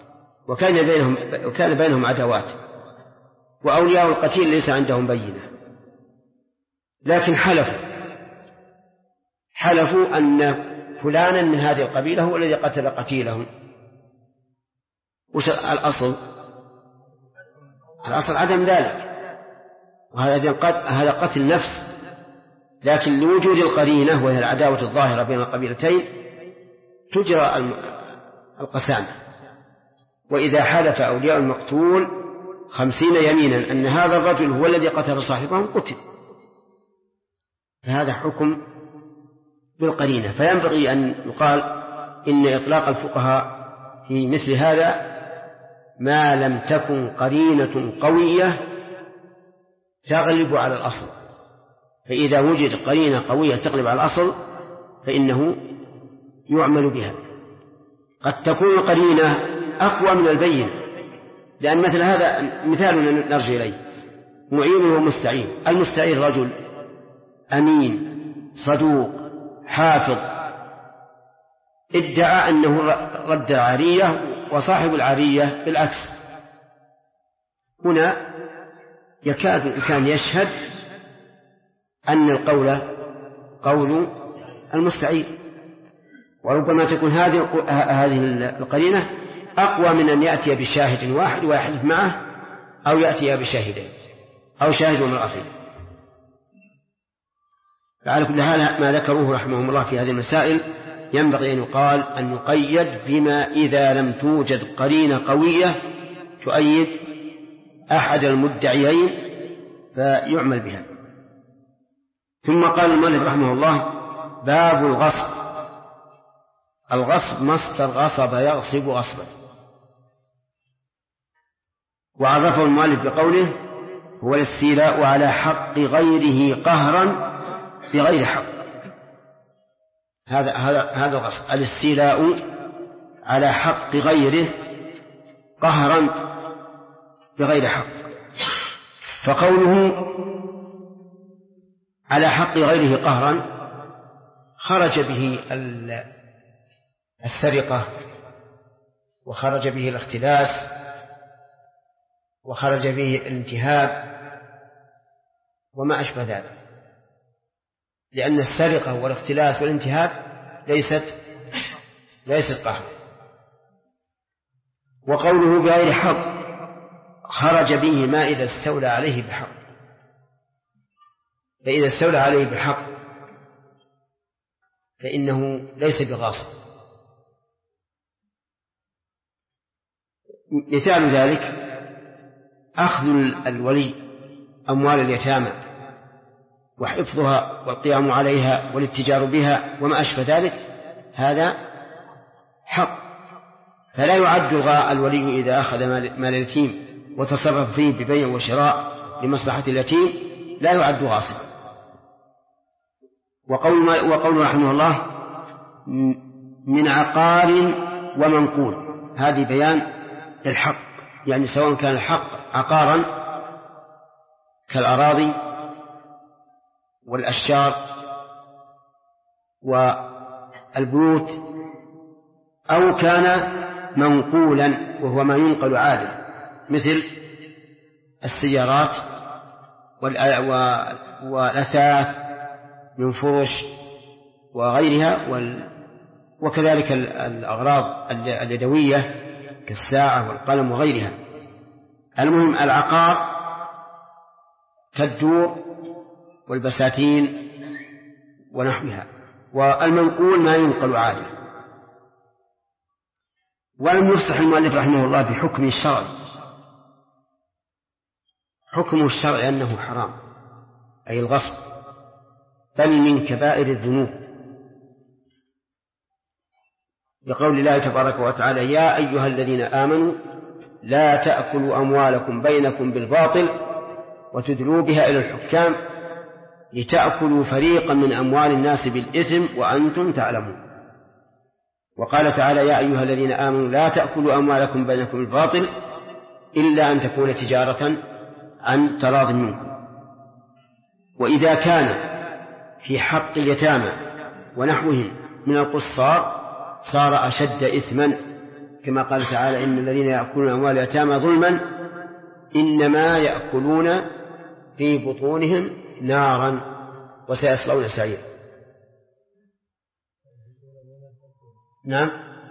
[SPEAKER 2] وكان بينهم عداوات، وأولياء القتيل ليس عندهم بينة، لكن حلفوا أن فلانا من هذه القبيلة هو الذي قتل قتيلهم. وش الأصل عدم ذلك، وهذا قتل نفس، لكن لوجود القرينة وهي العداوة الظاهرة بين القبيلتين تجرى القسامة. وإذا حلف أولياء المقتول 50 يمينا أن هذا الرجل هو الذي قتل صاحبهم قتل، فهذا حكم بالقرينة. فينبغي أن يقال إن إطلاق الفقهاء في مثل هذا ما لم تكن قرينة قوية تغلب على الأصل، فإذا وجد قرينة قوية تغلب على الأصل فإنه يعمل بها. قد تكون القرينة أقوى من البينة، لأن مثل هذا مثال نرجع إليه، معين ومستعين. المستعين رجل أمين صدوق حافظ ادعى أنه رد العارية وصاحب العارية بالعكس، هنا يكاد الإنسان يشهد أن القول قول المستعين، وربما تكون هذه القرينة أقوى من أن يأتي بشاهد واحد ويحلف معه، أو يأتي بشاهدين أو شاهد ومرأتين. فعلى كل حال ما ذكروه رحمهم الله في هذه المسائل ينبغي أن يقال أن يقيد بما إذا لم توجد قرينة قوية تؤيد أحد المدعيين فيعمل بها. ثم قال المؤلف رحمه الله: باب الغصب. الغصب مصدر غصب يغصب غصبا، وعرفه المؤلف بقوله: هو الاستيلاء على حق غيره قهرا بغير حق. هذا الغصب، الاستيلاء على حق غيره قهرا بغير حق. فقوله على حق غيره قهرا خرج به السرقة، وخرج به الاختلاس، وخرج به الانتهاب وما أشبه ذلك، لأن السرقة والاختلاس والانتهاب ليست قهر. وقوله بغير حق خرج به ما إذا استولى عليه بحق، فإذا استولى عليه بحق فإنه ليس بغاصب. مثال ذلك أخذ الولي أموال اليتامى وحفظها والقيام عليها والاتجار بها وما أشبه ذلك، هذا حق، فلا يعد الولي إذا أخذ مال اليتيم وتصرف فيه ببيع وشراء لمصلحة اليتيم لا يعد غاصبا. وقول رحمه الله: من عقار ومنقول، هذه بيان الحق، يعني سواء كان الحق عقارا كالأراضي والأشجار والبيوت، أو كان منقولا وهو ما ينقل عادة مثل السيارات والأثاث من فرش وغيرها، وكذلك الأغراض اليدوية كالساعة والقلم وغيرها. المهم العقار كالدور والبساتين ونحوها، والمنقول ما ينقل عادة. ولم يفصح المؤلف رحمه الله بحكم الشرع. حكم الشرع أنه حرام، أي الغصب، بل من كبائر الذنوب، بقول الله تبارك وتعالى: يا أيها الذين آمنوا لا تأكلوا أموالكم بينكم بالباطل وتدلوا بها إلى الحكام لتأكلوا فريقا من أموال الناس بالإثم وأنتم تعلمون. وقال تعالى: يا أيها الذين آمنوا لا تأكلوا أموالكم بينكم بالباطل إلا أن تكون تجارة عن تراض منكم. وإذا كان في حق اليتامى ونحوهم من القصار صار أشد إثما، كما قال تعالى: إن الذين يأكلون أموال اليتامى ظلما إنما يأكلون في بطونهم نارا وسيصلون سعيرا. نعم،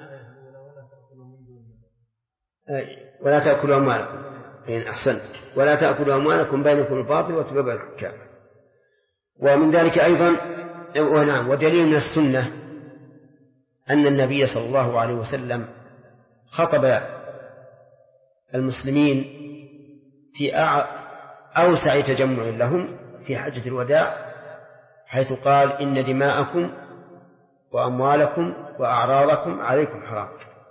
[SPEAKER 2] ولا تأكلوا أموالكم، أحسنت، ولا تأكلوا أموالكم بينكم بالباطل وتدلوا بها إلى الحكام. ومن ذلك أيضا ودليل من السنة أن النبي صلى الله عليه وسلم خطب المسلمين في أوسع تجمع لهم في حجة الوداع، حيث قال: إن دماءكم وأموالكم وأعراضكم عليكم حرام.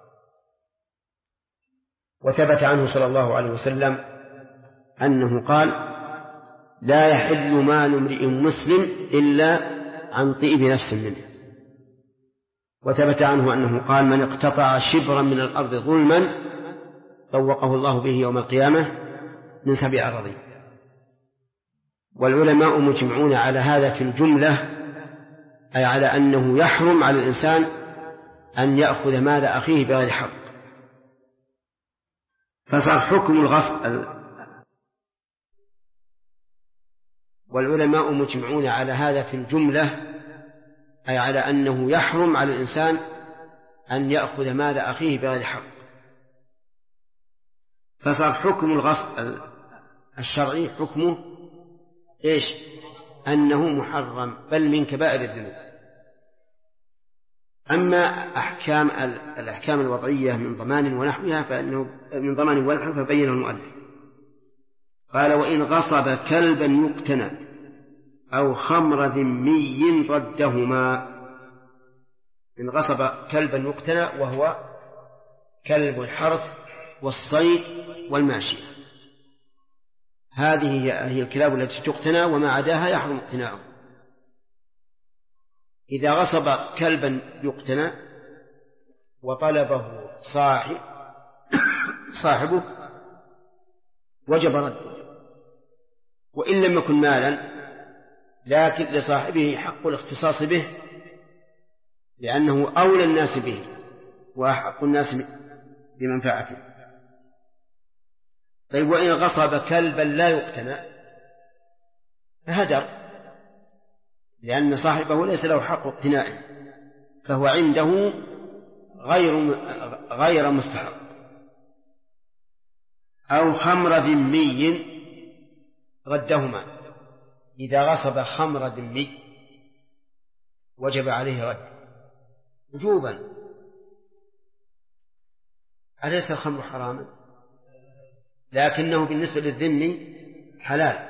[SPEAKER 2] وثبت عنه صلى الله عليه وسلم أنه قال: لا يحل مال امرئ مسلم إلا عن طيب نفس منه. وثبت عنه أنه قال: من اقتطع شبرا من الأرض ظلما طوقه الله به يوم القيامة من 7 أراضين. والعلماء مجمعون على هذا في الجملة، أي على أنه يحرم على الإنسان أن يأخذ مال أخيه بغير حق. فصار حكم الغصب. والعلماء مجمعون على هذا في الجملة، أي على أنه يحرم على الإنسان أن يأخذ مال أخيه بغير حق. فصار حكم الغصب الشرعي حكمه إيش؟ أنه محرم، بل من كبائر الذنوب. أما الأحكام الوضعية من ضمان ونحوها فإنه من ضمان ونحوها فبين المؤلف قال: وإن غصب كلبا يقتنى أو خمر ذمي ردهما. إن غصب كلبا يقتنى وهو كلب الحرث والصيد والماشية، هذه هي الكلاب التي تقتنى، وما عداها يحرم اقتناؤه. إذا غصب كلبا يقتنى وطلبه صاحبه وجب رده، وإن لم يكن مالا لكن لصاحبه حق الاختصاص به، لأنه أولى الناس به وأحق الناس بمنفعته. طيب، وإن غصب كلبا لا يقتنى فهدر، لأن صاحبه ليس له حق اقتنائه، فهو عنده غير مستحق. أو خمر ذمي ردهما، إذا غصب خمر ذمي وجب عليه رد وجوبا. أليس الخمر حراما؟ لكنه بالنسبة للذمي حلال.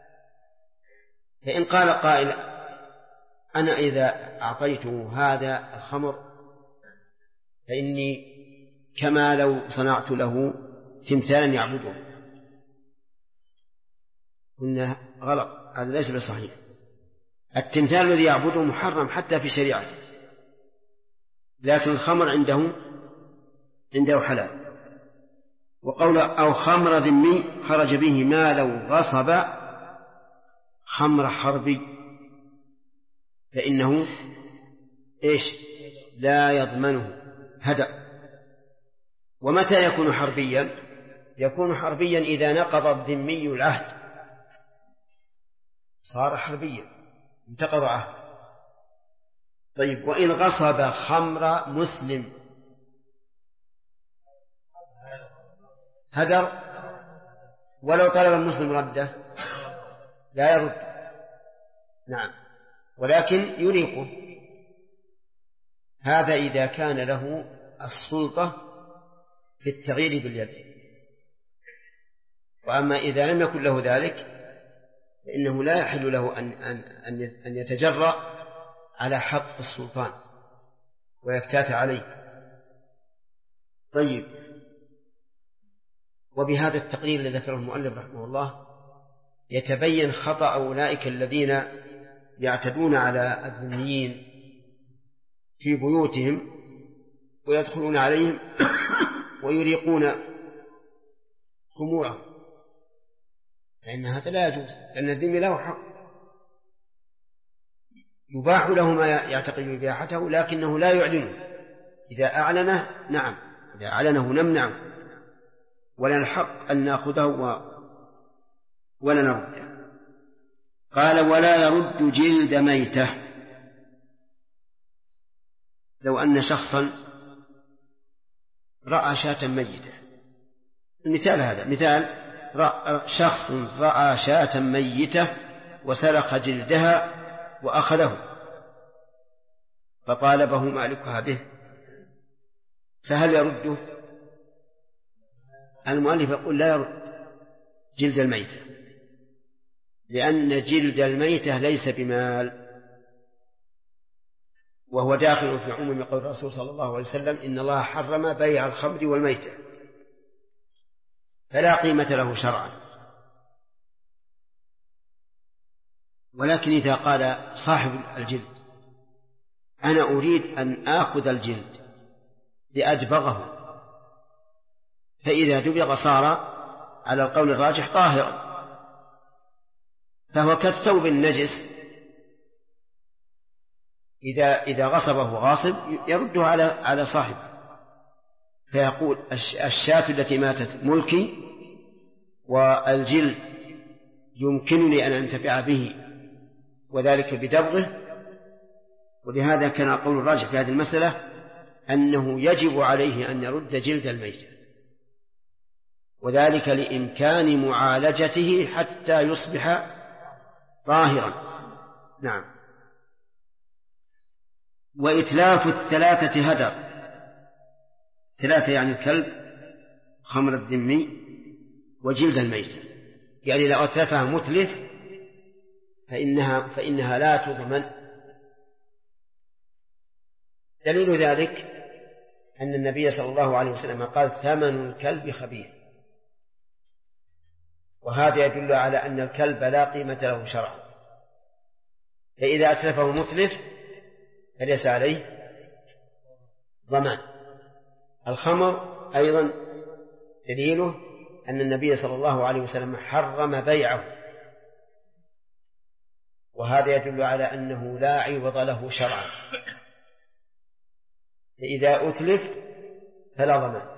[SPEAKER 2] فإن قال قائل: أنا إذا أعطيته هذا الخمر فإني كما لو صنعت له تمثالا يعبده، قلنا غلط، هذا ليس بصحيح. التمثال الذي يعبده محرم حتى في شريعته، لكن الخمر عنده حلال. وقول أو خمر ذمي خرج به ما لو غصب خمر حربي، فإنه إيش؟ لا يضمنه هدأ. ومتى يكون حربيا؟ يكون حربيا إذا نقض الذمي العهد صار حربيا، انتقض عهد. طيب، وإن غصب خمر مسلم هدر، ولو طلب المسلم رده لا يرد، نعم، ولكن يريقه. هذا إذا كان له السلطة في التغيير باليد. وأما إذا لم يكن له ذلك فإنه لا يحل له أن يتجرأ على حق السلطان ويفتات عليه. طيب، وبهذا التقرير الذي ذكره المؤلف رحمه الله يتبين خطأ أولئك الذين يعتدون على الذميين في بيوتهم ويدخلون عليهم ويريقون خمورهم، فإن هذا لا يجوز، لأن الذمي له حق يباح له ما يعتقد إباحته لكنه لا يعلنه. إذا أعلنه نعم، إذا أعلنه نمنعه، ولا الحق أن نأخذه ولا نرده. قال ولا يرد جلد ميتة. لو أن شخصا رأى شاة ميتة، المثال هذا مثال شخص رأى شاة ميتة وسلخ جلدها وأخذه فطالبه مالكها به، فهل يرده؟ المؤلف يقول لا يرد جلد الميتة، لأن جلد الميتة ليس بمال، وهو داخل في عموم قول الرسول صلى الله عليه وسلم إن الله حرم بيع الخمر والميتة، فلا قيمة له شرعا. ولكن إذا قال صاحب الجلد أنا أريد أن آخذ الجلد لأدبغه، فإذا دبغ صار على القول الراجح طاهرا، فهو كالثوب النجس إذا غصبه غاصب يرده على صاحبه، فيقول الشاة التي ماتت ملكي والجلد يمكنني أن أنتفع به وذلك بدبغه. ولهذا كان القول الراجح في هذه المسألة أنه يجب عليه أن يرد جلد الميتة، وذلك لإمكان معالجته حتى يصبح طاهرا. نعم. وإتلاف الثلاثة هدر، ثلاثة يعني الكلب، خمر الذمي، وجلد الميتة، يعني لو أتلفها متلف فإنها لا تضمن. دليل ذلك أن النبي صلى الله عليه وسلم قال ثمن الكلب خبيث، وهذا يدل على أن الكلب لا قيمة له شرعا، فإذا أتلفه متلف فليس عليه ضمان. الخمر أيضا دليله أن النبي صلى الله عليه وسلم حرم بيعه، وهذا يدل على أنه لا عوض له شرعا، فإذا أتلف فلا ضمان.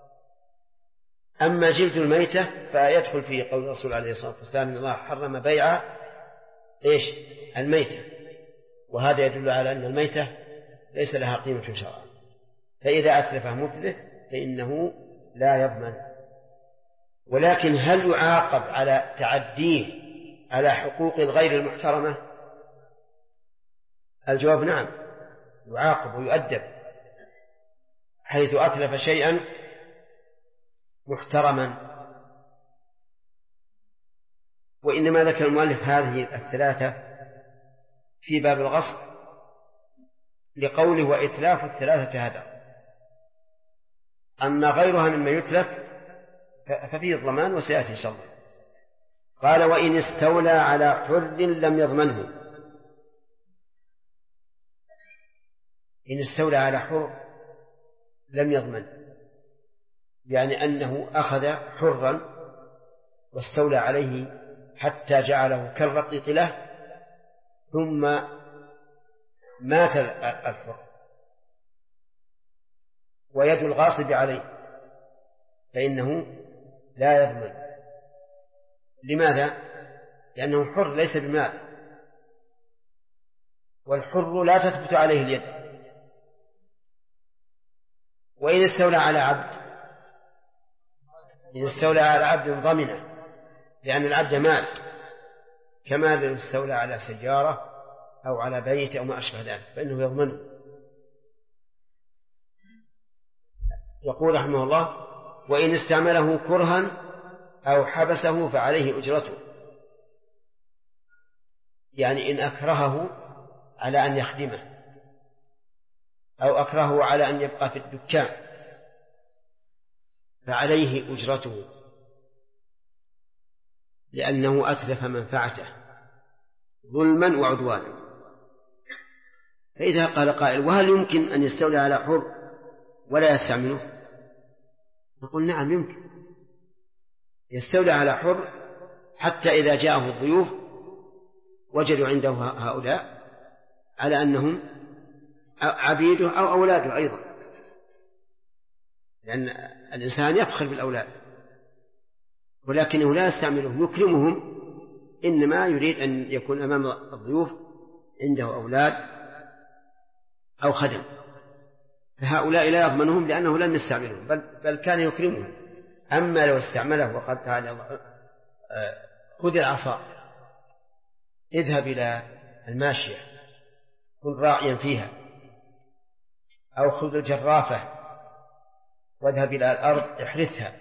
[SPEAKER 2] أما جلد الميتة فيدخل في قول الرسول عليه الصلاة والسلام إن الله حرم بيع الميتة، وهذا يدل على أن الميتة ليس لها قيمة شرعا، فإذا أتلفه متلف فإنه لا يضمن. ولكن هل يعاقب على تعديه على حقوق الغير المحترمة؟ الجواب نعم، يعاقب ويؤدب حيث أتلف شيئا محترما. وإنما ذكر المؤلف هذه الثلاثة في باب الغصب لقوله وإتلاف الثلاثة هذا. أما غيرها مما يتلف ففيه الضمان وسيأتي إن شاء الله. قال وإن استولى على حر لم يضمنه. إن استولى على حر لم يضمن، يعني أنه أخذ حرا واستولى عليه حتى جعله كالرقيق له ثم مات الحر ويد الغاصب عليه، فإنه لا يضمن. لماذا؟ لأنه حر ليس بمال، والحر لا تثبت عليه اليد. وإن استولى على عبد، إن استولى على عبد ضمنه، لأن العبد مال، كما لو استولى على سيارة أو على بيت أو ما أشبه ذلك فإنه يضمنه. يقول رحمه الله وإن استعمله كرها أو حبسه فعليه أجرته، يعني إن أكرهه على أن يخدمه أو أكرهه على أن يبقى في الدكان فعليه أجرته، لأنه أتلف منفعته ظلما وعدوانا. فإذا قال قائل: وهل يمكن أن يستولي على حر ولا يستعمله؟ نقول: نعم يمكن يستولي على حر، حتى إذا جاءه الضيوف وجدوا عنده هؤلاء على أنهم عبيده أو أولاده أيضا، لأن الإنسان يفخر بالأولاد، ولكنه لا يستعمله يكرمهم، إنما يريد أن يكون أمام الضيوف عنده أولاد أو خدم، فهؤلاء لا يضمنهم لأنه لم يستعملهم، بل كان يكرمهم. أما لو استعمله وقد تعالى: خذ العصا اذهب إلى الماشية كن راعيا فيها، أو خذ الجرافة واذهب إلى الأرض احرثها،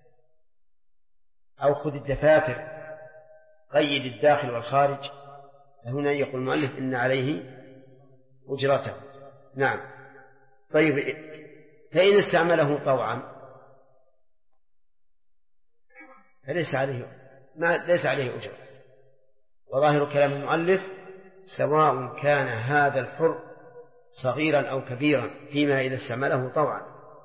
[SPEAKER 2] أو خذ الدفاتر قيد الداخل والخارج، فهنا يقول المؤلف إن عليه أجرته. نعم. طيب، فإن استعمله طوعا فليس عليه أجرة. وظاهر كلام المؤلف: سواء كان هذا الحر صغيرا أو كبيرا، فيما إذا استعمله طوعا،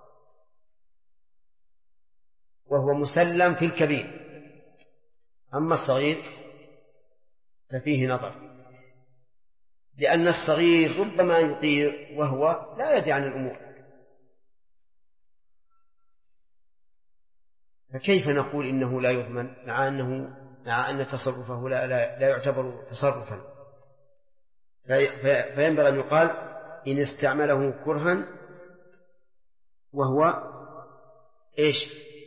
[SPEAKER 2] وهو مسلم في الكبير. أما الصغير ففيه نظر، لأن الصغير ربما يطير وهو لا يدري عن الأمور، فكيف نقول إنه لا يضمن مع أن تصرفه لا يعتبر تصرفا؟ فينبغي أن يقال: إن استعمله كرها وهو إيش؟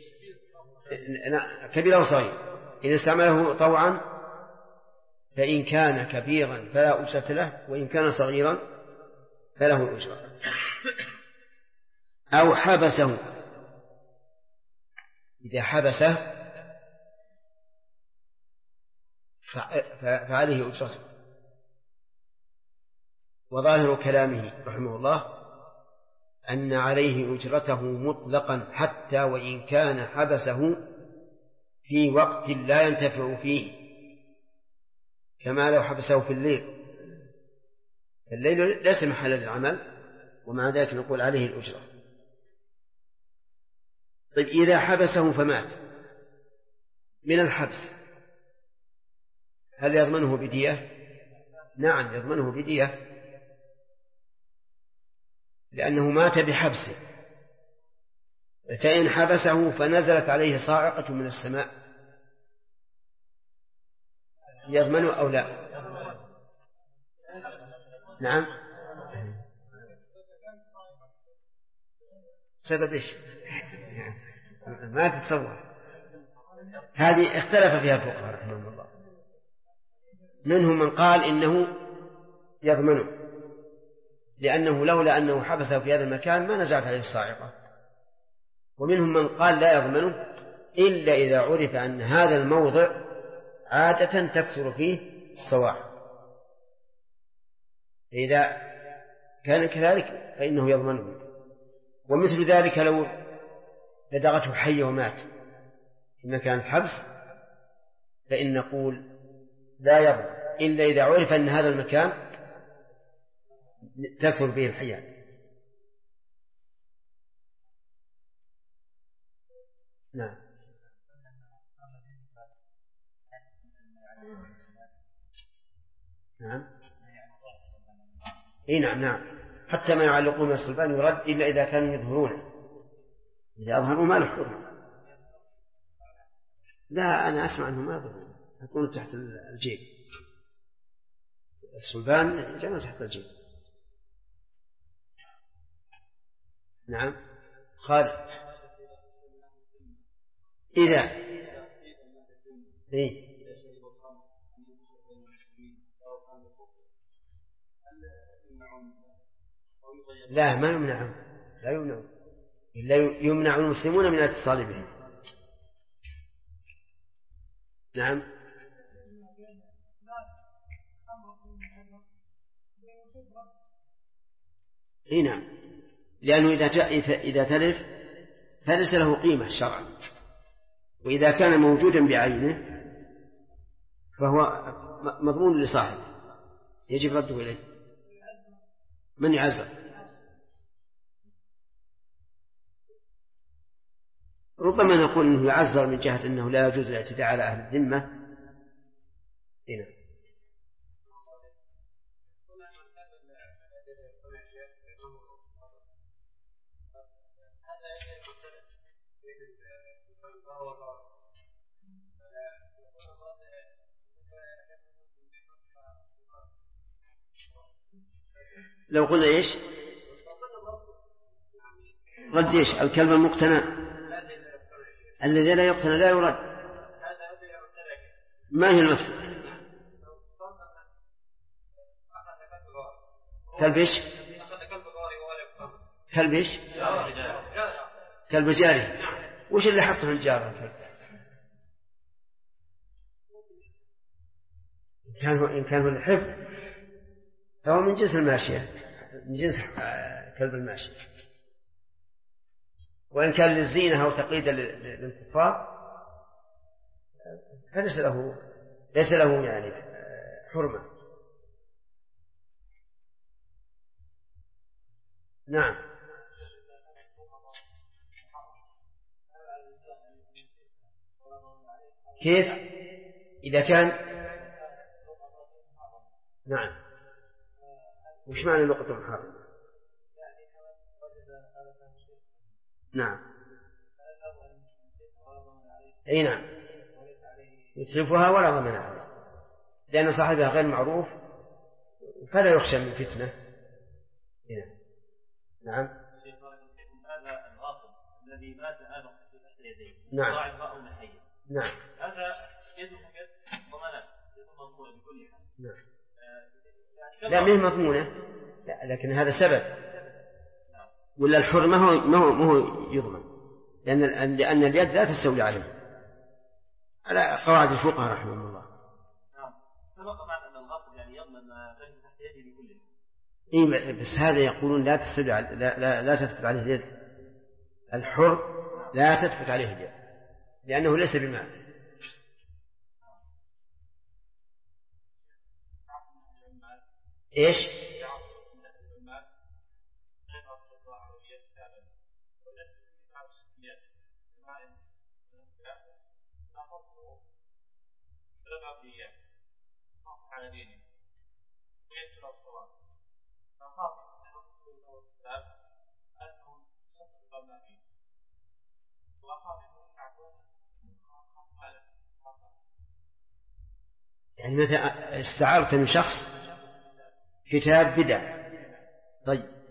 [SPEAKER 2] كبير أو صغير. إن استعمله طوعا فإن كان كبيرا فلا أجرة له، وإن كان صغيرا فله أجرة. أو حبسه، إذا حبسه فعليه أجرته. وظاهر كلامه رحمه الله أن عليه أجرته مطلقا، حتى وإن كان حبسه في وقت لا ينتفع فيه، كما لو حبسه في الليل. الليل ليس محل للعمل، ومع ذلك نقول عليه الأجرة. طيب، إذا حبسه فمات من الحبس، هل يضمنه بدية؟ نعم يضمنه بدية، لأنه مات بحبسه. فإن حبسه فنزلت عليه صاعقة من السماء يضمنه أو لا؟ نعم. سبب إيش؟ ما تتصور. هذه اختلف فيها الفقهاء رحمهم الله، منهم من قال إنه يضمنه، لأنه لولا أنه حبسه في هذا المكان ما نزلت عليه الصاعقة. ومنهم من قال لا يضمنه إلا إذا عرف أن هذا الموضع عادة تكثر فيه الصواعق، فإذا كان كذلك فإنه يضمنه. ومثل ذلك لو لدغته حية ومات في مكان الحبس، فإن نقول لا يضمن إلا إذا عرف أن هذا المكان تكثر به الحيات. نعم. نعم. إيه نعم نعم. حتى ما يعلقون من الصلبان يرد إلا إذا كانوا يظهرونه، إذا أظهروا ما له حرمة. لا، أنا أسمع أنه ما يظهرون، يكون تحت الجيب، الصلبان جمع تحت الجيب. نعم. خالد. إذا إيه؟ لا، ما يمنعون، لا يمنعون، إلا يمنع المسلمون من الاتصال بهم. نعم. اي نعم، لأنه إذا تلف فليس له قيمة شرعا، وإذا كان موجودا بعينه فهو مضمون لصاحبه يجب رده إليه. من يعزر؟ ربما نقول أنه يعزر من جهة أنه لا يجوز الاعتداء على أهل الذمة. هنا لو قلنا إيش؟ رد إيش؟ الكلب المقتنى الذي لا يقتنى لا يرد. ما هي المفسدة؟ كلب إيش؟ كلب إيش؟ كلب جاري. وش اللي حطه الجار الكلب؟ إن كان هو الحفظ فهو من جنس الماشية، من جنس كلب الماشية. وإن كان للزينة أو تقليدا للكفار فليس له يعني حرمة. نعم. كيف؟ إذا كان نعم. وش معنى لقطة محرمة؟ نعم. أي نعم، يتلفها ولا ضمان عليه لأن صاحبها غير معروف فلا يخشى من فتنة. نعم.
[SPEAKER 3] هذا الغاصب الذي مات آدم في تحت يديه.
[SPEAKER 2] نعم.
[SPEAKER 3] نعم. هذا يده يد ضمانات، يد مضمونة بكل حال.
[SPEAKER 2] نعم. لا مين مضمونة، لا لكن هذا سبب. ولا الحر ما هو يضمن، لأن اليد لا تستولي عليه على قواعد الفقهاء رحمهم الله.
[SPEAKER 3] نعم. سبق معنا أن الغاصب يعني يضمن ما تحت يده بكل حال.
[SPEAKER 2] إيه بس هذا يقولون لا تثبت عليه اليد. الحر لا تثبت عليه اليد لأنه ليس بمال. إيش؟ يعني متى استعرت من شخص كتاب بدع. طيب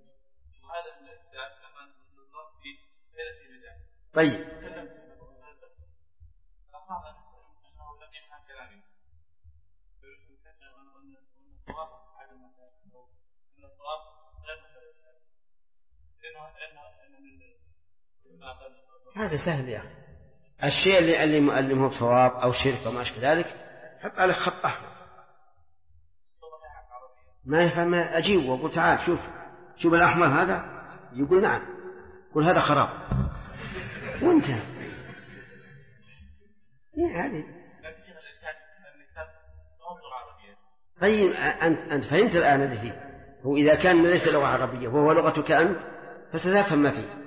[SPEAKER 2] هذا سهل يا أخي. الشيء اللي هو بصواب أو شرك أو ما أشبه ذلك حط عليه خط أحمر. ما يفهم أجيب وأقول تعال شوف الأحمر هذا، يقول نعم، قل هذا خراب وانتهى. هذه طيب أنت فهمت الآن اللي فيه. هو إذا كان ليس لغة عربية وهو لغتك أنت فتفهم ما فيه.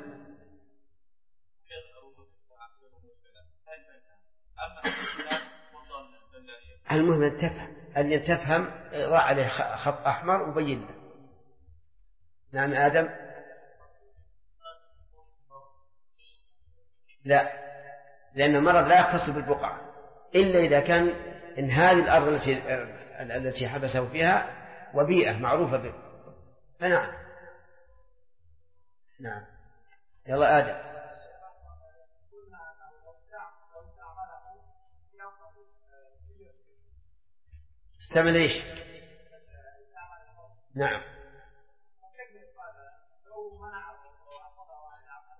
[SPEAKER 2] المهم أن تفهم ضع عليه خط أحمر وبين له. نعم آدم. لا، لأن المرض لا يختص بالبقعة إلا إذا كان إن هذه الأرض التي حبسه فيها وبيئة معروفة به. فنعم. نعم. يلا آدم. استعمل ايش؟ نعم.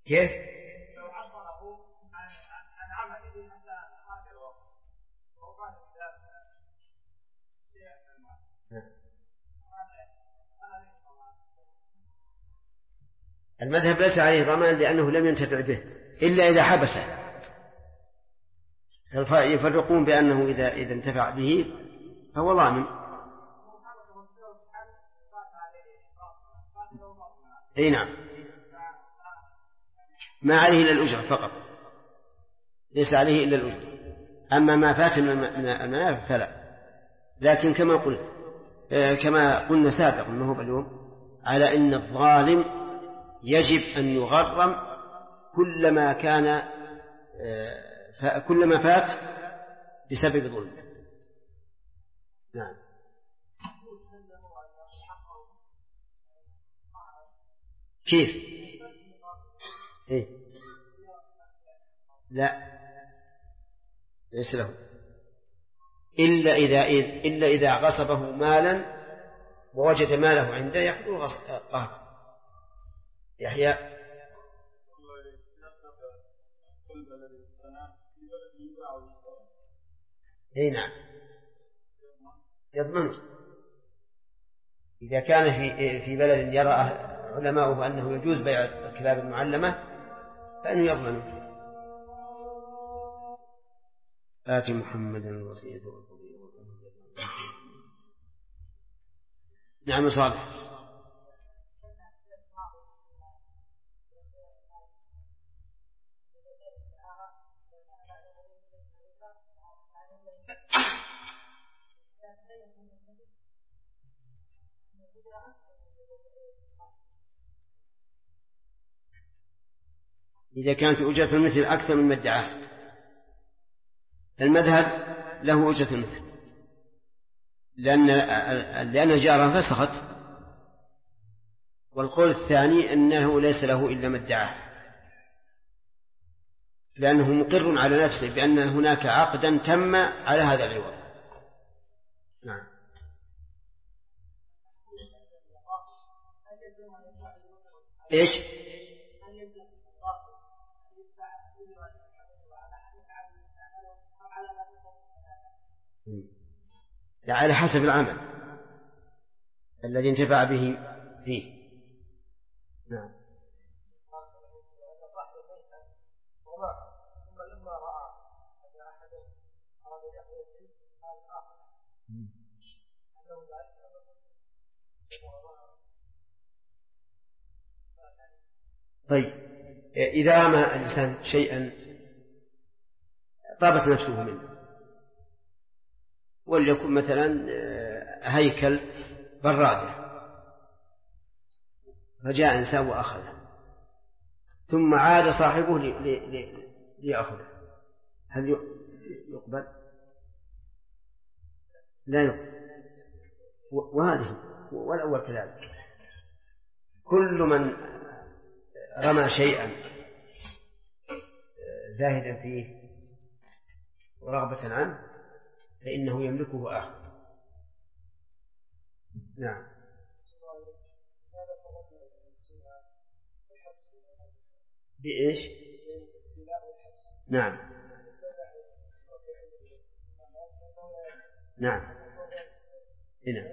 [SPEAKER 2] كيف؟
[SPEAKER 3] لو عطله عن عمله حتى خارج الوقت وقال
[SPEAKER 2] المذهب ليس عليه ضمان لأنه لم ينتفع به إلا إذا حبسه. يفرقون بأنه إذا انتفع به فهو ضامن. أي نعم، ما عليه إلا الأجرة فقط، ليس عليه إلا الأجرة. أما ما فات من المنافع فلا. لكن كما قلنا سابقا ما هو اليوم، على أن الظالم يجب أن يغرم كلما فات بسبب ظلم. نعم. كيف؟ إيه؟ لا، ليس له إلا إذا غصبه مالا ووجد ماله عنده يحضر قهر. يحيى اي نعم يضمن إذا كان في بلد يرى علماؤه أنه يجوز بيع الكلاب المعلمة فإنه يضمن. آتي محمدا الوصية والفضيلة. نعم صالح. إذا كانت أجرة المثل أكثر مما ادعاه، المذهب له أجرة المثل لأن الجارة فسخت. والقول الثاني أنه ليس له إلا ما ادعاه، لأنه مقر على نفسه بأن هناك عقدا تم على هذا العوض. نعم. إيش؟ على حسب العمل الذي انتفع به فيه. نعم. طيب إذا رمى الإنسان شيئا طابت نفسه منه، وليكن مثلا هيكل برادة، فجاء إنسان وأخذه ثم عاد صاحبه ليأخذه، هل يقبل؟ لا يقبل. وهذه والأول كذلك، كل من رمى شيئا زاهدا فيه ورغبة عنه فإنه يملكه آخر. نعم. بإيش؟ نعم نعم نعم.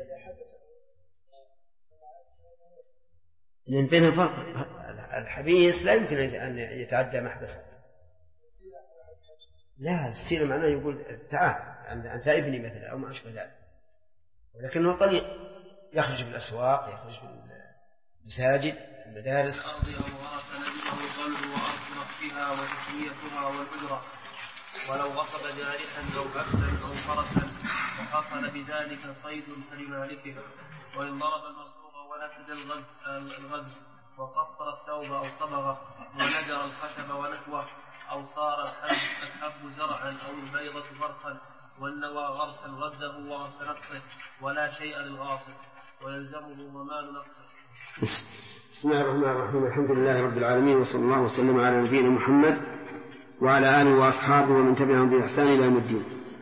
[SPEAKER 2] لأن بين الفرق، الحبيس لا يمكن أن يتعدى محبسه. لا، السير معناه يقول تعال أنت ابني مثلا أو ما أشبه ذلك، ولكنه طليق يخرج بالأسواق، يخرج بالمساجد، المدارس.
[SPEAKER 3] الأرض أو غرس نجمه الظل وأرض نفسها وتسميتها والأجرة، ولو غصب جارحا أو عبدا أو فرسا وحصل بذلك صيد فلمالكه. وإن ضرب المصروف ونفذ الغز وقصر الثوب أو صبغه ونجر الخشب ونحوه، أو صار الحب زرعا أو البيضة فرخا والنوى غرسا رده وغرس نقصه، ولا شيء للغاصب ويلزمه ضمان نقصه.
[SPEAKER 2] بسم الله الرحمن الرحيم. الحمد لله رب العالمين، وصلى الله وسلم على نبينا محمد وعلى آله وأصحابه ومن تبعهم بإحسان إلى يوم الدين.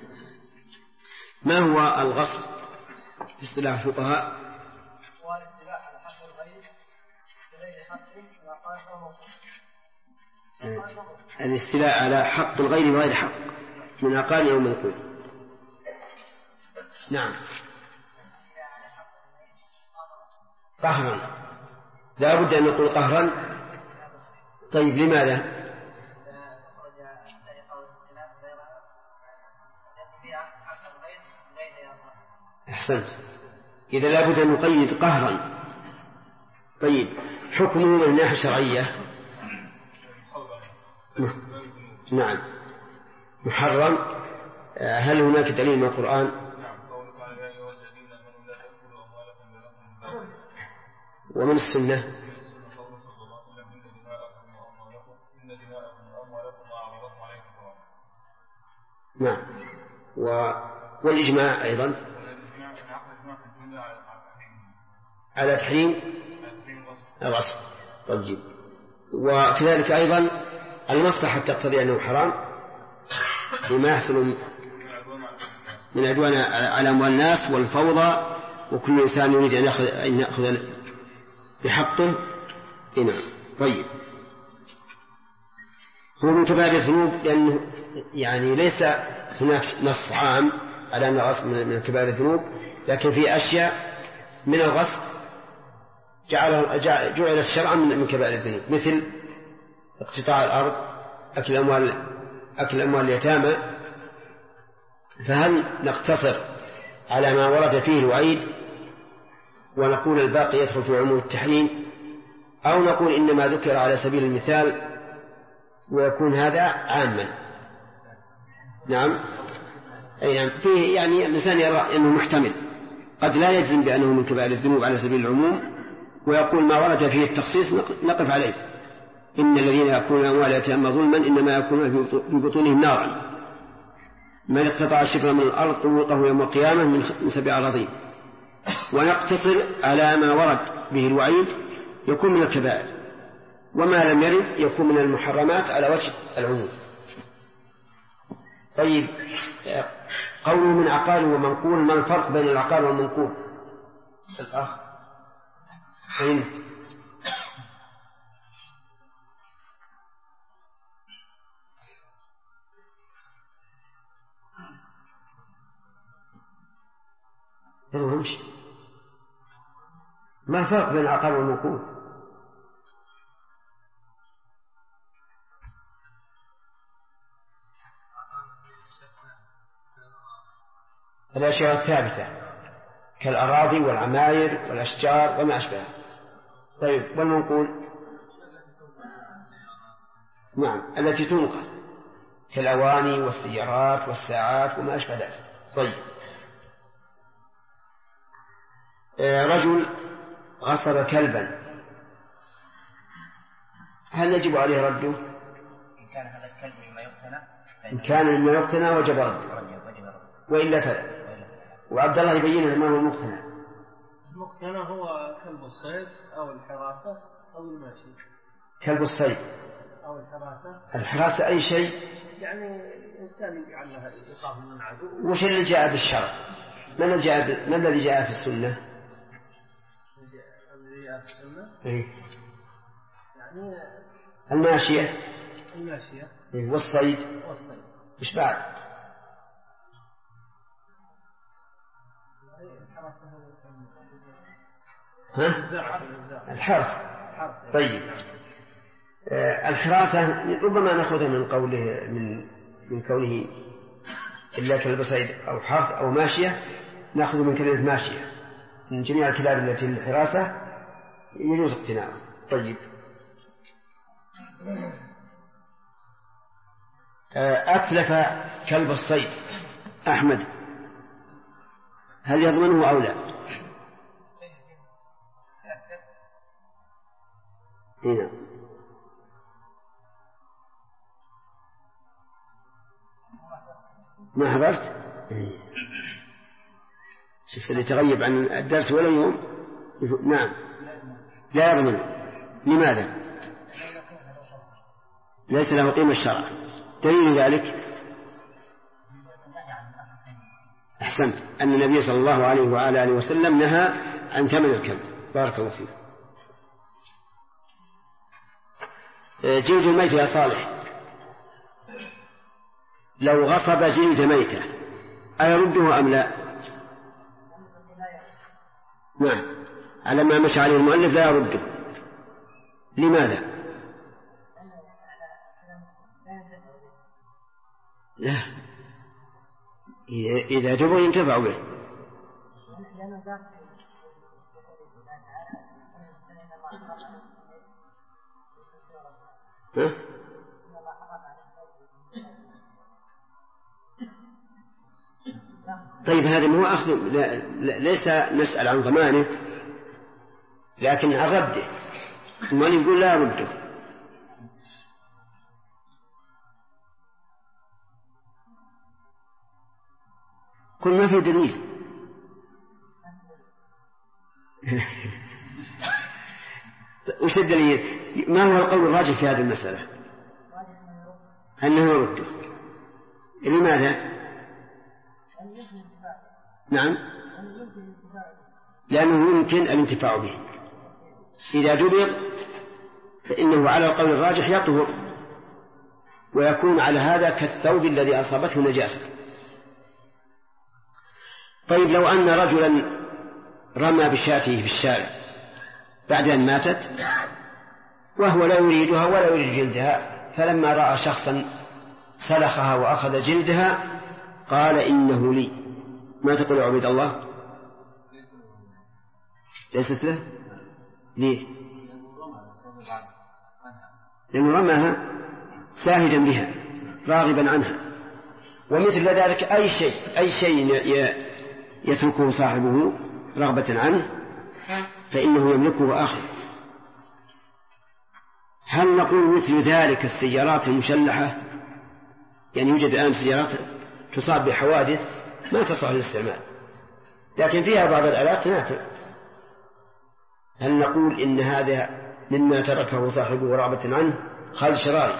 [SPEAKER 2] ما هو الغصب في اصطلاح الفقهاء؟
[SPEAKER 4] هو الاصطلاح على حق الغريب بغير حق إذا قال فهو
[SPEAKER 2] الاستيلاء على حق الغير بغير حق من عقار أو منقول. نعم. قهرا، لا بد أن نقول قهرا. طيب لماذا؟ أحسنت، إذا لا بد أن نقيد قهرا. طيب حكمه من الناحية الشرعية؟ نعم محرم. هل هناك دليل من القرآن؟ ومن السنة؟ نعم. والإجماع أيضا على تحريم الغصب. طيب وكذلك أيضا المصلحة تقتضي أنه حرام لما يحصل من عدوان على أموال الناس والفوضى، وكل إنسان يريد أن يأخذ بحقه. نعم. طيب هو من كبائر الذنوب لأنه يعني ليس هناك نص عام على أن الغصب من كبائر الذنوب، لكن في أشياء من الغصب جعل الشرع من كبائر الذنوب، مثل اقتطاع الأرض، أكل أموال اليتامى. فهل نقتصر على ما ورد فيه الوعيد ونقول الباقي يدخل في عموم التحريم، أو نقول إنما ذكر على سبيل المثال ويكون هذا عاما؟ نعم. أي نعم. فيه يعني الإنسان يرى أنه محتمل، قد لا يجزم بأنه من كبائر الذنوب على سبيل العموم، ويقول ما ورد فيه التخصيص نقف عليه. إن الذين يأكلون أموال اليتامى ظلما إنما يأكلون في بطونهم نارا، من اقتطع شبرا من الأرض طوقه يوم القيامة من 7 أراضين. ونقتصر على ما ورد به الوعيد يكون من الكبائر، وما لم يرد يكون من المحرمات على وجه العموم. طيب قوله من عقال ومنقول، ما الفرق بين العقال والمنقول؟ الأخ أين؟ ما الفرق بين العقال والمنقول؟ الأشياء الثابتة كالأراضي والعماير والأشجار وما أشبهها. طيب والمنقول؟ نعم التي تنقل كالأواني والسيارات والساعات وما أشبه ذلك. طيب رجل غصب كلبا، هل يجب عليه رده؟
[SPEAKER 5] إن كان هذا الكلب مما يقتنى،
[SPEAKER 2] إن كان مما يقتنى وجب رده، وإلا فلا. وعبد الله يبين ما هو المقتنى.
[SPEAKER 3] المقتنى هو كلب الصيد أو الحراسة أو الماشي.
[SPEAKER 2] كلب الصيد
[SPEAKER 3] أو الحراسة.
[SPEAKER 2] الحراسة أي شيء
[SPEAKER 3] يعني إنسان يجعل لها إيقاف من عدو.
[SPEAKER 2] وش اللي جاء بالشرع؟ ما الذي جاء في السنة؟
[SPEAKER 3] الذي جاء في السنة
[SPEAKER 2] إيه؟
[SPEAKER 3] يعني
[SPEAKER 2] الماشية
[SPEAKER 3] إيه؟
[SPEAKER 2] والصيد إيش بعد؟ ها؟ الحرث. طيب الحراسة ربما نأخذها من قوله من كونه إلا كلب صيد أو حرث أو ماشية، نأخذ من كلمة ماشية. من جميع الكلاب التي للحراسة يجوز اقتناعها. طيب أتلف كلب الصيد أحمد، هل يضمنه أو لا؟ هنا ما حضرت؟ شوف اللي تغيب عن الدرس ولا يوم. نعم لا يضمن. لماذا؟ ليس له قيمة الشرع. دليل ذلك أحسنت أن النبي صلى الله عليه وعلى آله وسلم نهى عن ثمن الكلب. بارك الله فيك. جلد الميت يا صالح لو غصب جلد ميتة أيرده أم لا؟ نعم، على ما مشى عليه المؤلف لا يرده. لماذا؟ لا، إذا جبوا ينتفع به. طيب هذا ما هو أخذ، ليس نسأل عن ضمانه لكن عن رده. المؤلف يقول لا يرده. كل ما في دليل. وش الدليل؟ ما هو القول الراجح في هذه المسألة؟ أنه يرده. لماذا؟ نعم، لأنه يمكن الانتفاع به. إذا دبر فإنه على القول الراجح يطهر ويكون على هذا كالثوب الذي أصابته نجاسة. طيب لو أن رجلا رمى بشاته في الشارع بعد أن ماتت وهو لا يريدها ولا يريد جلدها، فلما رأى شخصا سلخها وأخذ جلدها قال إنه لي، ما تقول يا عبيد الله؟ ليست له. ليه؟ لأنه رماها ساهدا بها راغبا عنها. ومثل ذلك أي شيء يتركه صاحبه رغبة عنه فإنه يملكه آخر. هل نقول مثل ذلك السيارات المشلحة؟ يعني يوجد الآن سيارات تصاب بحوادث ما تصلح للاستعمال لكن فيها بعض الآلات نافع. هل نقول إن هذا مما تركه صاحبه رغبة عنه خالد شراري؟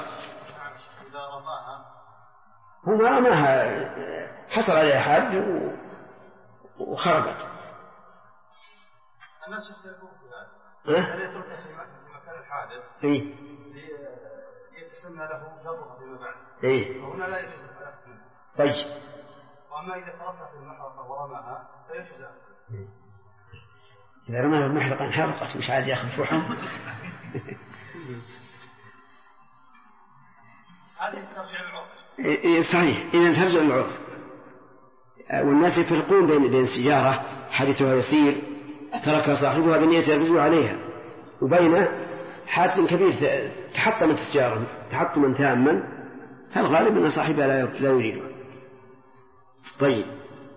[SPEAKER 2] هو ما رماها، حصل عليها حادث وخربت.
[SPEAKER 6] الناس يختلفون في هذا. هل يتركها في مكان الحادث يتسمى له جرها فيما بعد؟ فهنا لا يجوز الحدث منه.
[SPEAKER 2] طيب.
[SPEAKER 6] وأما إذا تركها في المحرقة ورماها فيجوز.
[SPEAKER 2] إذا رماها المحرقة انحرقت مش عاد يأخذ فحم.
[SPEAKER 6] هذه ترجع للعرف.
[SPEAKER 2] صحيح، إذا ترجع للعرف. والناس يفرقون بين سيارة حادثها يسير ترك صاحبها بنية الرجوع عليها وبين حادث كبير تحطمت السيارة تحطما تاما، فالغالب أن صاحبها لا يريده. طيب،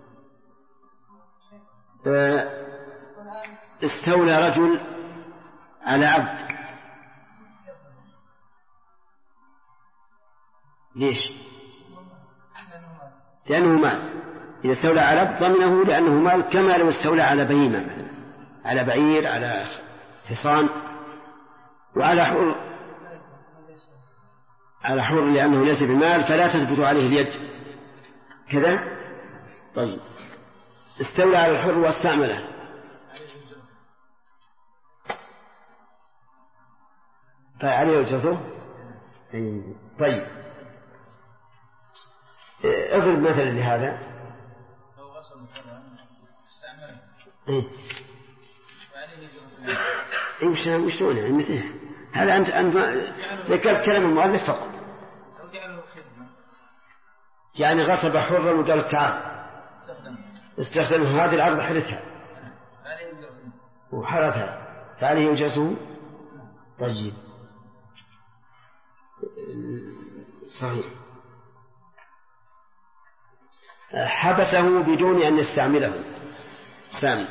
[SPEAKER 2] استولى رجل على عبد. ليش؟ لأنه مال. إذا استولى على عبد ضمنه لأنه مال، كما لو استولى على بهيمة مثلا، على بعير، على حصان، وعلى حر، على حر لأنه ليس بمال فلا تثبت عليه اليد كذا. طيب، استولى على الحر واستعمله فعليه أجرته. طيب، اضرب مثلا لهذا.
[SPEAKER 6] لو غسل مثلا استعمله
[SPEAKER 2] وعليه وشلون يعني مثل هذا؟ أنت ذكرت كلام المؤلف فقط. يعني غصب حرا وقال تعال استخدم هذه الأرض حرتها وحرتها فعليه يجازه. طيب، صحيح. حبسه بدون أن يستعمله. سامي.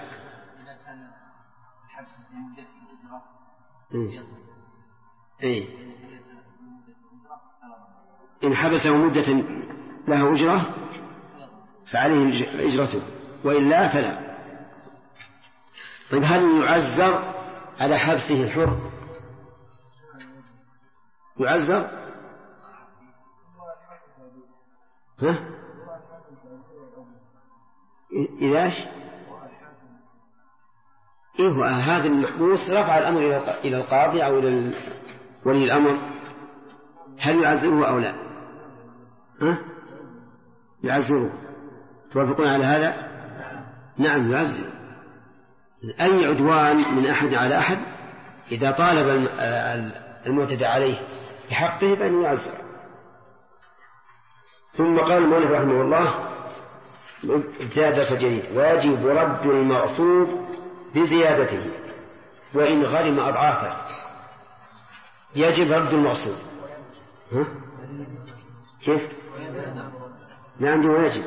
[SPEAKER 2] إن حبسه مدة له أجرة فعليه أجرته وإلا فلا. طيب، هل يعزر على حبسه الحر؟ يعزر؟ إذاش؟ هذا المحبوس رفع الأمر إلى القاضي أو إلى ولي الأمر هل يعزره أو لا؟ يعزره. توافقون على هذا؟ نعم يعزر. أي عدوان من أحد على أحد إذا طالب المعتدى عليه بحقه فإنه يعزر. ثم قال المؤلف رحمه الله زيادة جديد: ويجب رد المغصوب بزيادته وإن غرم أضعافه. يجب رد المغصوب. كيف؟ ما عنده واجب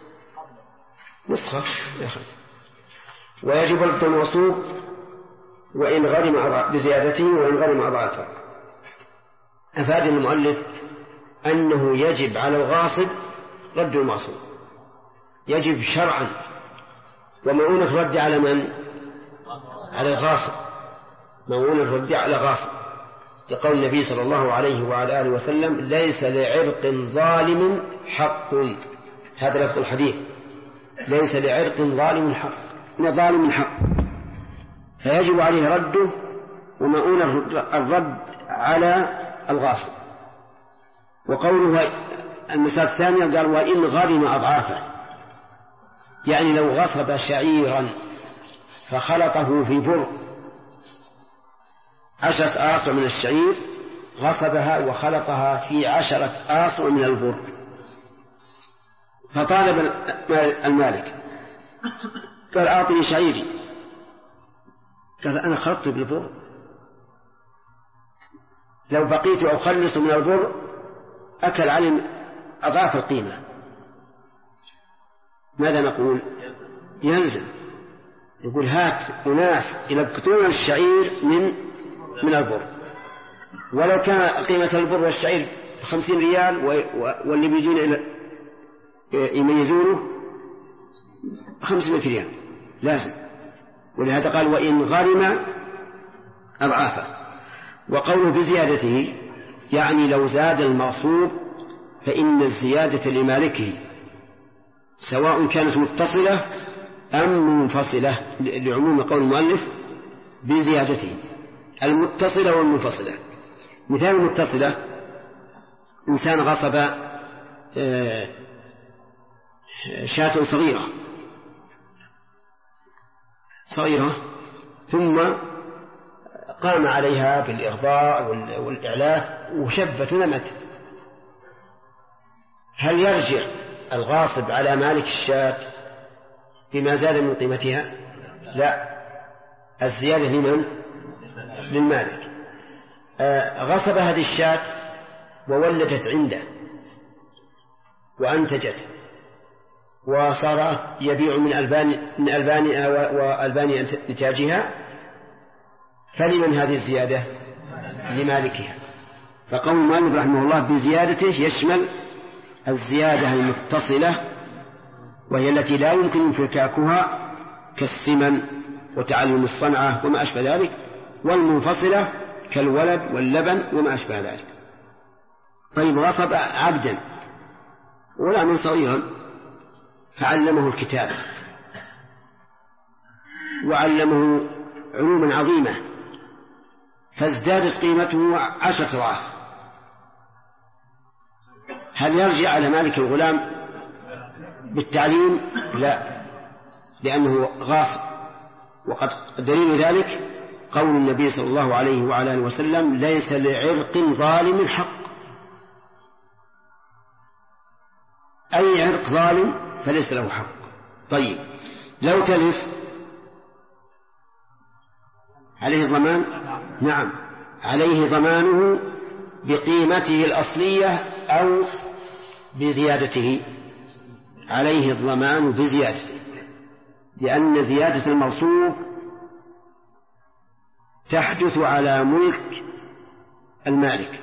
[SPEAKER 2] نسخة يا أخي. ويجب رد المغصوب وإن غرم بزيادته وإن غرم أضعافه. أفاد المؤلف أنه يجب على الغاصب رد المغصوب، يجب شرعا. ومؤونة رد على من؟ على الغاصب، مؤونة رد على غاصب، لقول النبي صلى الله عليه وعلى آله وسلم: ليس لعرق ظالم حق. هذا لفظ الحديث: ليس لعرق ظالم حق. فيجب عليه رده ومؤونة الرد على الغاصب. وقوله المسألة الثانية قال: وإن غرم أضعافه، يعني لو غصب شعيرا فخلطه في بر 10 آصع من الشعير، غصبها وخلطها في 10 آصع من البر، فطالب المالك قال: أعطني شعيري. قال: أنا خلطت بالبر، لو بقيت أخلص من البر أكل علم أضعاف القيمة. ماذا نقول؟ يلزم. يقول: هات أناس يلبكتون الشعير من البر، ولو كان قيمة البر والشعير 50 ريال واللي بيجون يميزونه 500 ريال لازم. ولهذا قال: وإن غرم أضعافه. وقوله بزيادته يعني لو زاد المغصوب فإن الزيادة لمالكه، سواء كانت متصلة أم منفصلة، لعموم قول المؤلف بزيادته، المتصلة والمنفصلة. مثال المتصلة: إنسان غصب شاة صغيرة ثم قام عليها بالإرضاء والإعلاف وشبت ونمت، هل يرجع الغاصب على مالك الشاة بما زاد من قيمتها؟ لا، الزيادة لمن؟ للمالك. غصب هذه الشاة وولدت عنده وأنتجت وصارت يبيع من ألبانها وألبان إنتاجها، فلمن هذه الزيادة؟ لمالكها. فقول المؤلف رحمه الله بزيادته يشمل الزيادة المتصلة وهي التي لا يمكن انفكاكها كالسمن وتعلم الصنعة وما أشبه ذلك، والمنفصلة كالولد واللبن وما أشبه ذلك. طيب، غصب عبدا غلاما صغيرا فعلمه الكتاب وعلمه علوما عظيمة فازدادت قيمته 10 أضعاف، هل يرجع على مالك الغلام بالتعليم؟ لا، لأنه غاصب. وقد دليل ذلك قول النبي صلى الله عليه وعلى آله وسلم: ليس لعرق ظالم حق. أي عرق ظالم فليس له حق. طيب، لو تلف عليه الضمان؟ نعم، عليه ضمانه بقيمته الأصلية أو بزيادته، عليه الضمان بزيادته، لأن زيادة المغصوب تحدث على ملك المالك،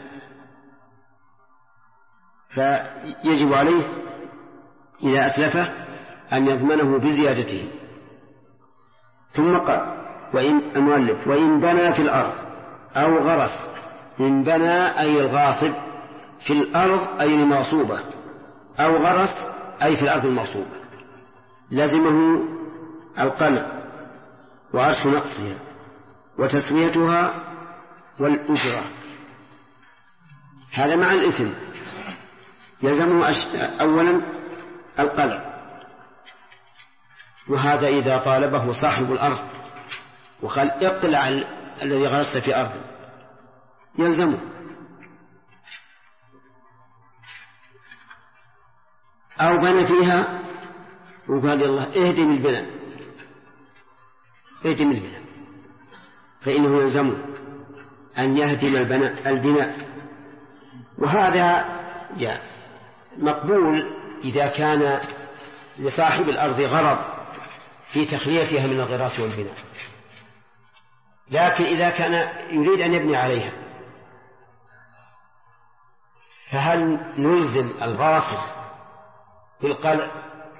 [SPEAKER 2] فيجب عليه إذا أتلفه أن يضمنه بزيادته. ثم قال: وإن بنى في الأرض أو غرس. إن بنى أي الغاصب في الأرض أي المغصوبة، أو غرس أي في الأرض المغصوبة، لزمه القلع وعرش نقصها وتسويتها والأجرة. هذا مع الإثم يلزمه أولا القلع، وهذا إذا طالبه صاحب الأرض وقال اقلع الذي غرست في أرض يلزمه. أو بنى فيها وقال الله اهدم البناء فإنه يلزمه أن يهدم البناء. وهذا مقبول إذا كان لصاحب الأرض غرض في تخليتها من الغراس والبناء. لكن إذا كان يريد أن يبني عليها فهل نلزم الغاصب بالقلع؟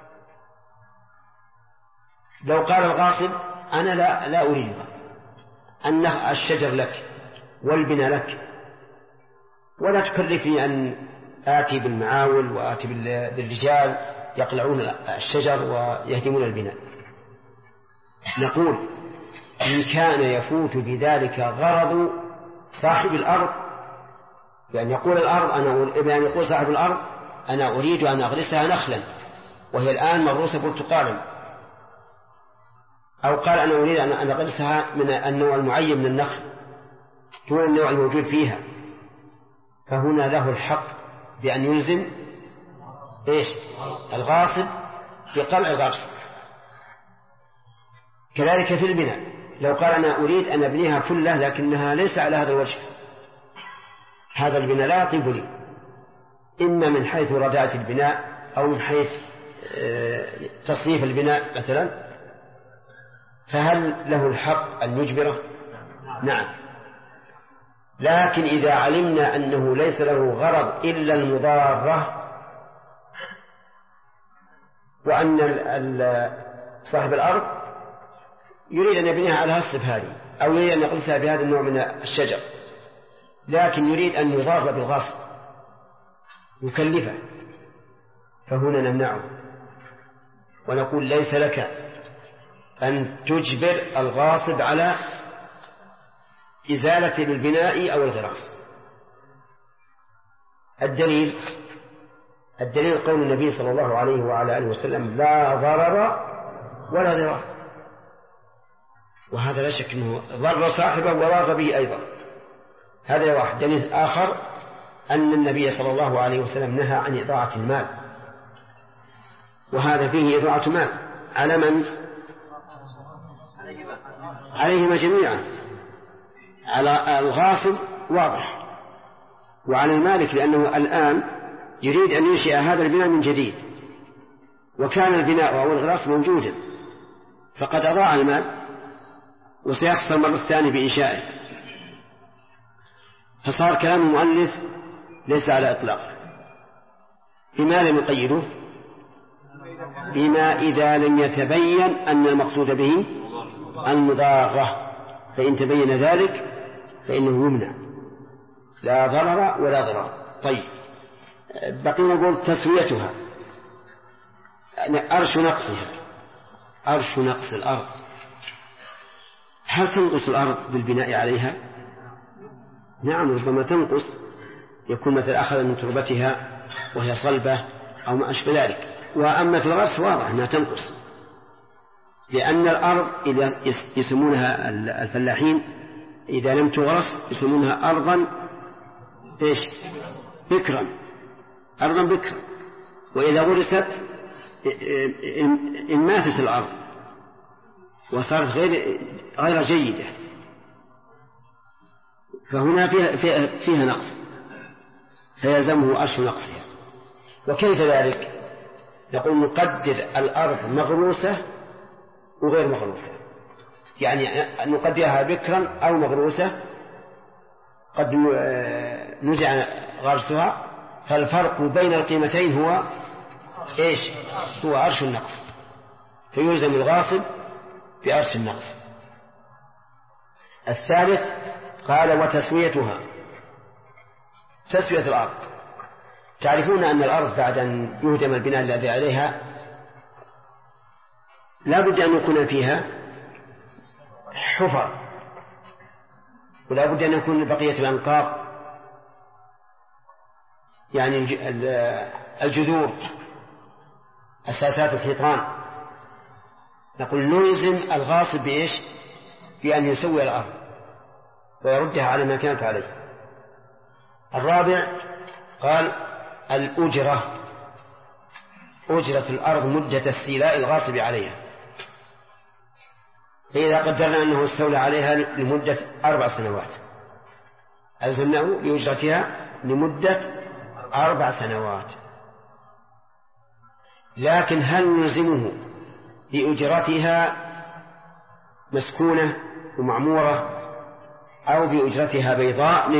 [SPEAKER 2] لو قال الغاصب أنا لا أريدها، أن الشجر لك والبناء لك ولا تكلفني أن آتي بالمعاول وآتي بالرجال يقلعون الشجر ويهدمون البناء، نقول إن كان يفوت بذلك غرض صاحب الأرض، بأن يقول صاحب الأرض أنا أريد أن أغرسها نخلا وهي الآن مغروسة برتقالا، أو قال أنا أريد أن أغرسها من النوع المعين من النخل دون النوع الموجود فيها، فهنا له الحق بأن يلزم الغاصب بقلع الغرس. كذلك في البناء، لو قال أنا أريد أن أبنيها كلها لكنها ليس على هذا الوجه، هذا البناء لا يطيب لي، إما من حيث رداءة البناء أو من حيث تصنيف البناء مثلا، فهل له الحق أن يجبره؟ نعم. لكن إذا علمنا أنه ليس له غرض إلا المضارة، وأن صاحب الأرض يريد أن يبنيها على هالصف هذه أو يريد أن يقلسها بهذا النوع من الشجر، لكن يريد أن يضار بالغاصب يكلفه، فهنا نمنعه ونقول ليس لك أن تجبر الغاصب على إزالة البناء أو الغراس. الدليل قول النبي صلى الله عليه وعلى آله وسلم لا ضرر ولا ضرار، وهذا لا شك أنه ضر صاحبه وضار به أيضا. هذا واحد. دليل آخر أن النبي صلى الله عليه وسلم نهى عن إضاعة المال، وهذا فيه إضاعة مال على من؟ عليهما جميعا، على الغاصب واضح وعلى المالك، لأنه الآن يريد أن ينشئ هذا البناء من جديد، وكان البناء أو الغراس موجودا فقد أضاع المال وسيخسر مرة ثانية بإنشائه، فصار كلام المؤلف ليس على إطلاق. بما لم يقيده؟ بما إذا لم يتبين أن المقصود به المضارة، فإن تبين ذلك فإنه يمنع، لا ضرر ولا ضرر. طيب، بقي نقول تسويتها، أرش نقصها، أرش نقص الأرض، هل تنقص الأرض بالبناء عليها؟ نعم، ربما تنقص، يكون مثل أخذ من تربتها وهي صلبة أو ما أشبه ذلك. وأما في الغرس واضح أنها تنقص، لأن الأرض إذا يسمونها الفلاحين إذا لم تغرس يسمونها أرضا بكرا، أرضا بكرا، وإذا غرست انماتت الأرض وصارت غير جيدة، فهنا فيها نقص، فيلزمه أرش نقصها. وكيف ذلك؟ نقول نقدر الأرض مغروسة وغير مغروسة، يعني نقدرها بكرا أو مغروسة، قد نزع غرسها، فالفرق بين القيمتين هو هو أرش النقص، فيلزم الغاصب بأرش النقص. الثالث قال وتسويتها، تسوية الأرض. تعرفون أن الأرض بعد أن يهدم البناء الذي عليها لا بد أن يكون فيها حفر، ولا بد أن يكون بقية الأنقاض يعني الجذور أساسات الحيطان، نقول نلزم الغاصب بإيش؟ بأن يسوي الأرض ويردها على ما كانت عليه. الرابع قال الأجرة، أجرة الأرض مدة استيلاء الغاصب عليها، فإذا قدرنا أنه استولى عليها لمدة 4 سنوات ألزمناه بأجرتها لمدة 4 سنوات. لكن هل نلزمه بأجرتها مسكونة ومعمورة أو بأجرتها بيضاء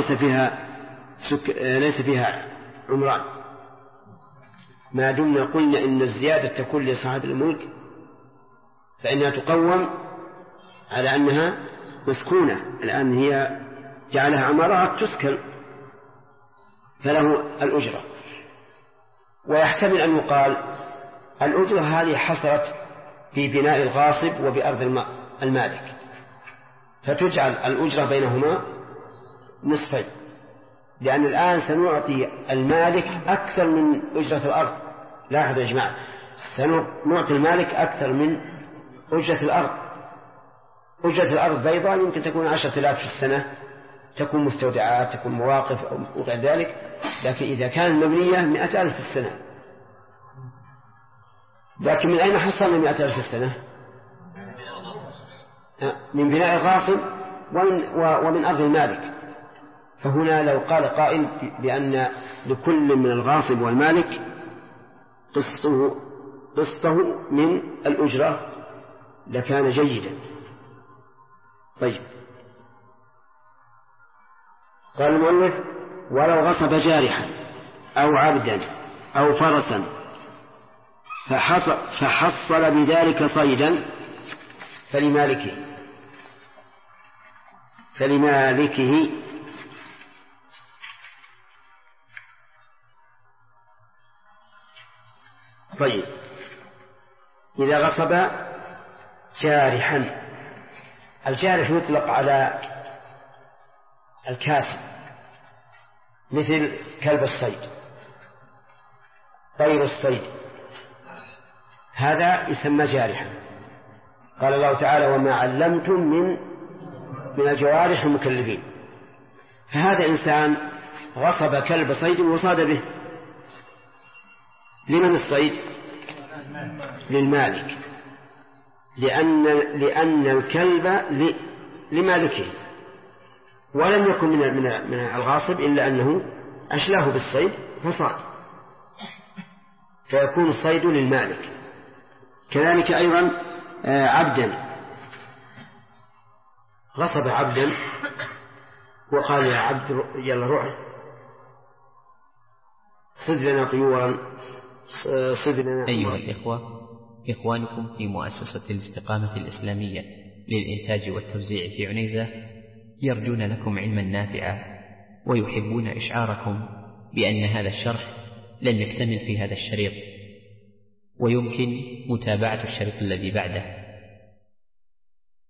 [SPEAKER 2] ليس فيها عمران؟ ما دمنا قلنا إن الزيادة تكون لصاحب الملك فإنها تقوم على أنها مسكونة، الآن هي جعلها عمارات تسكن فله الأجرة. ويحتمل أن يقال الأجرة هذه حصلت في بناء الغاصب وبأرض المالك، فتجعل الأجرة بينهما نصفين، لأن الآن سنعطي المالك أكثر من أجرة الأرض. لاحظوا يا جماعة، سنعطي المالك أكثر من أجرة الأرض. أجرة الأرض بيضاء يمكن تكون 10,000 في السنة، تكون مستودعات، تكون مواقف أو غير ذلك، لكن إذا كان مبنية 100,000 في السنة. لكن من أين حصلنا 100,000 في السنة؟ من بناء الغاصب ومن أرض المالك. فهنا لو قال قائل بأن لكل من الغاصب والمالك قسطه من الأجرة لكان جيدا. طيب، قال المؤلف ولو غصب جارحا أو عبدا أو فرسا فحصل بذلك صيدا فلمالكه طيب، إذا غصب جارحا، الجارح يطلق على الكاسب مثل كلب الصيد، طير الصيد، هذا يسمى جارحا. قال الله تعالى وما علمتم من الجوارح المكلبين. فهذا إنسان غصب كلب صيد وصاد به، لمن الصيد؟ للمالك، لأن الكلب لمالكه، ولم يكن من الغاصب إلا أنه أشلاه بالصيد فصاد، فيكون الصيد للمالك. كذلك أيضا عبدا، غصب عبدا وقال يا عبد يلا روح صد لنا طيورا صد لنا.
[SPEAKER 1] أيها الإخوة، إخوانكم في مؤسسة الاستقامة الإسلامية للإنتاج والتوزيع في عنيزة يرجون لكم علما نافعا، ويحبون إشعاركم بأن هذا الشرح لم يكتمل في هذا الشريط، ويمكن متابعة الشريط الذي بعده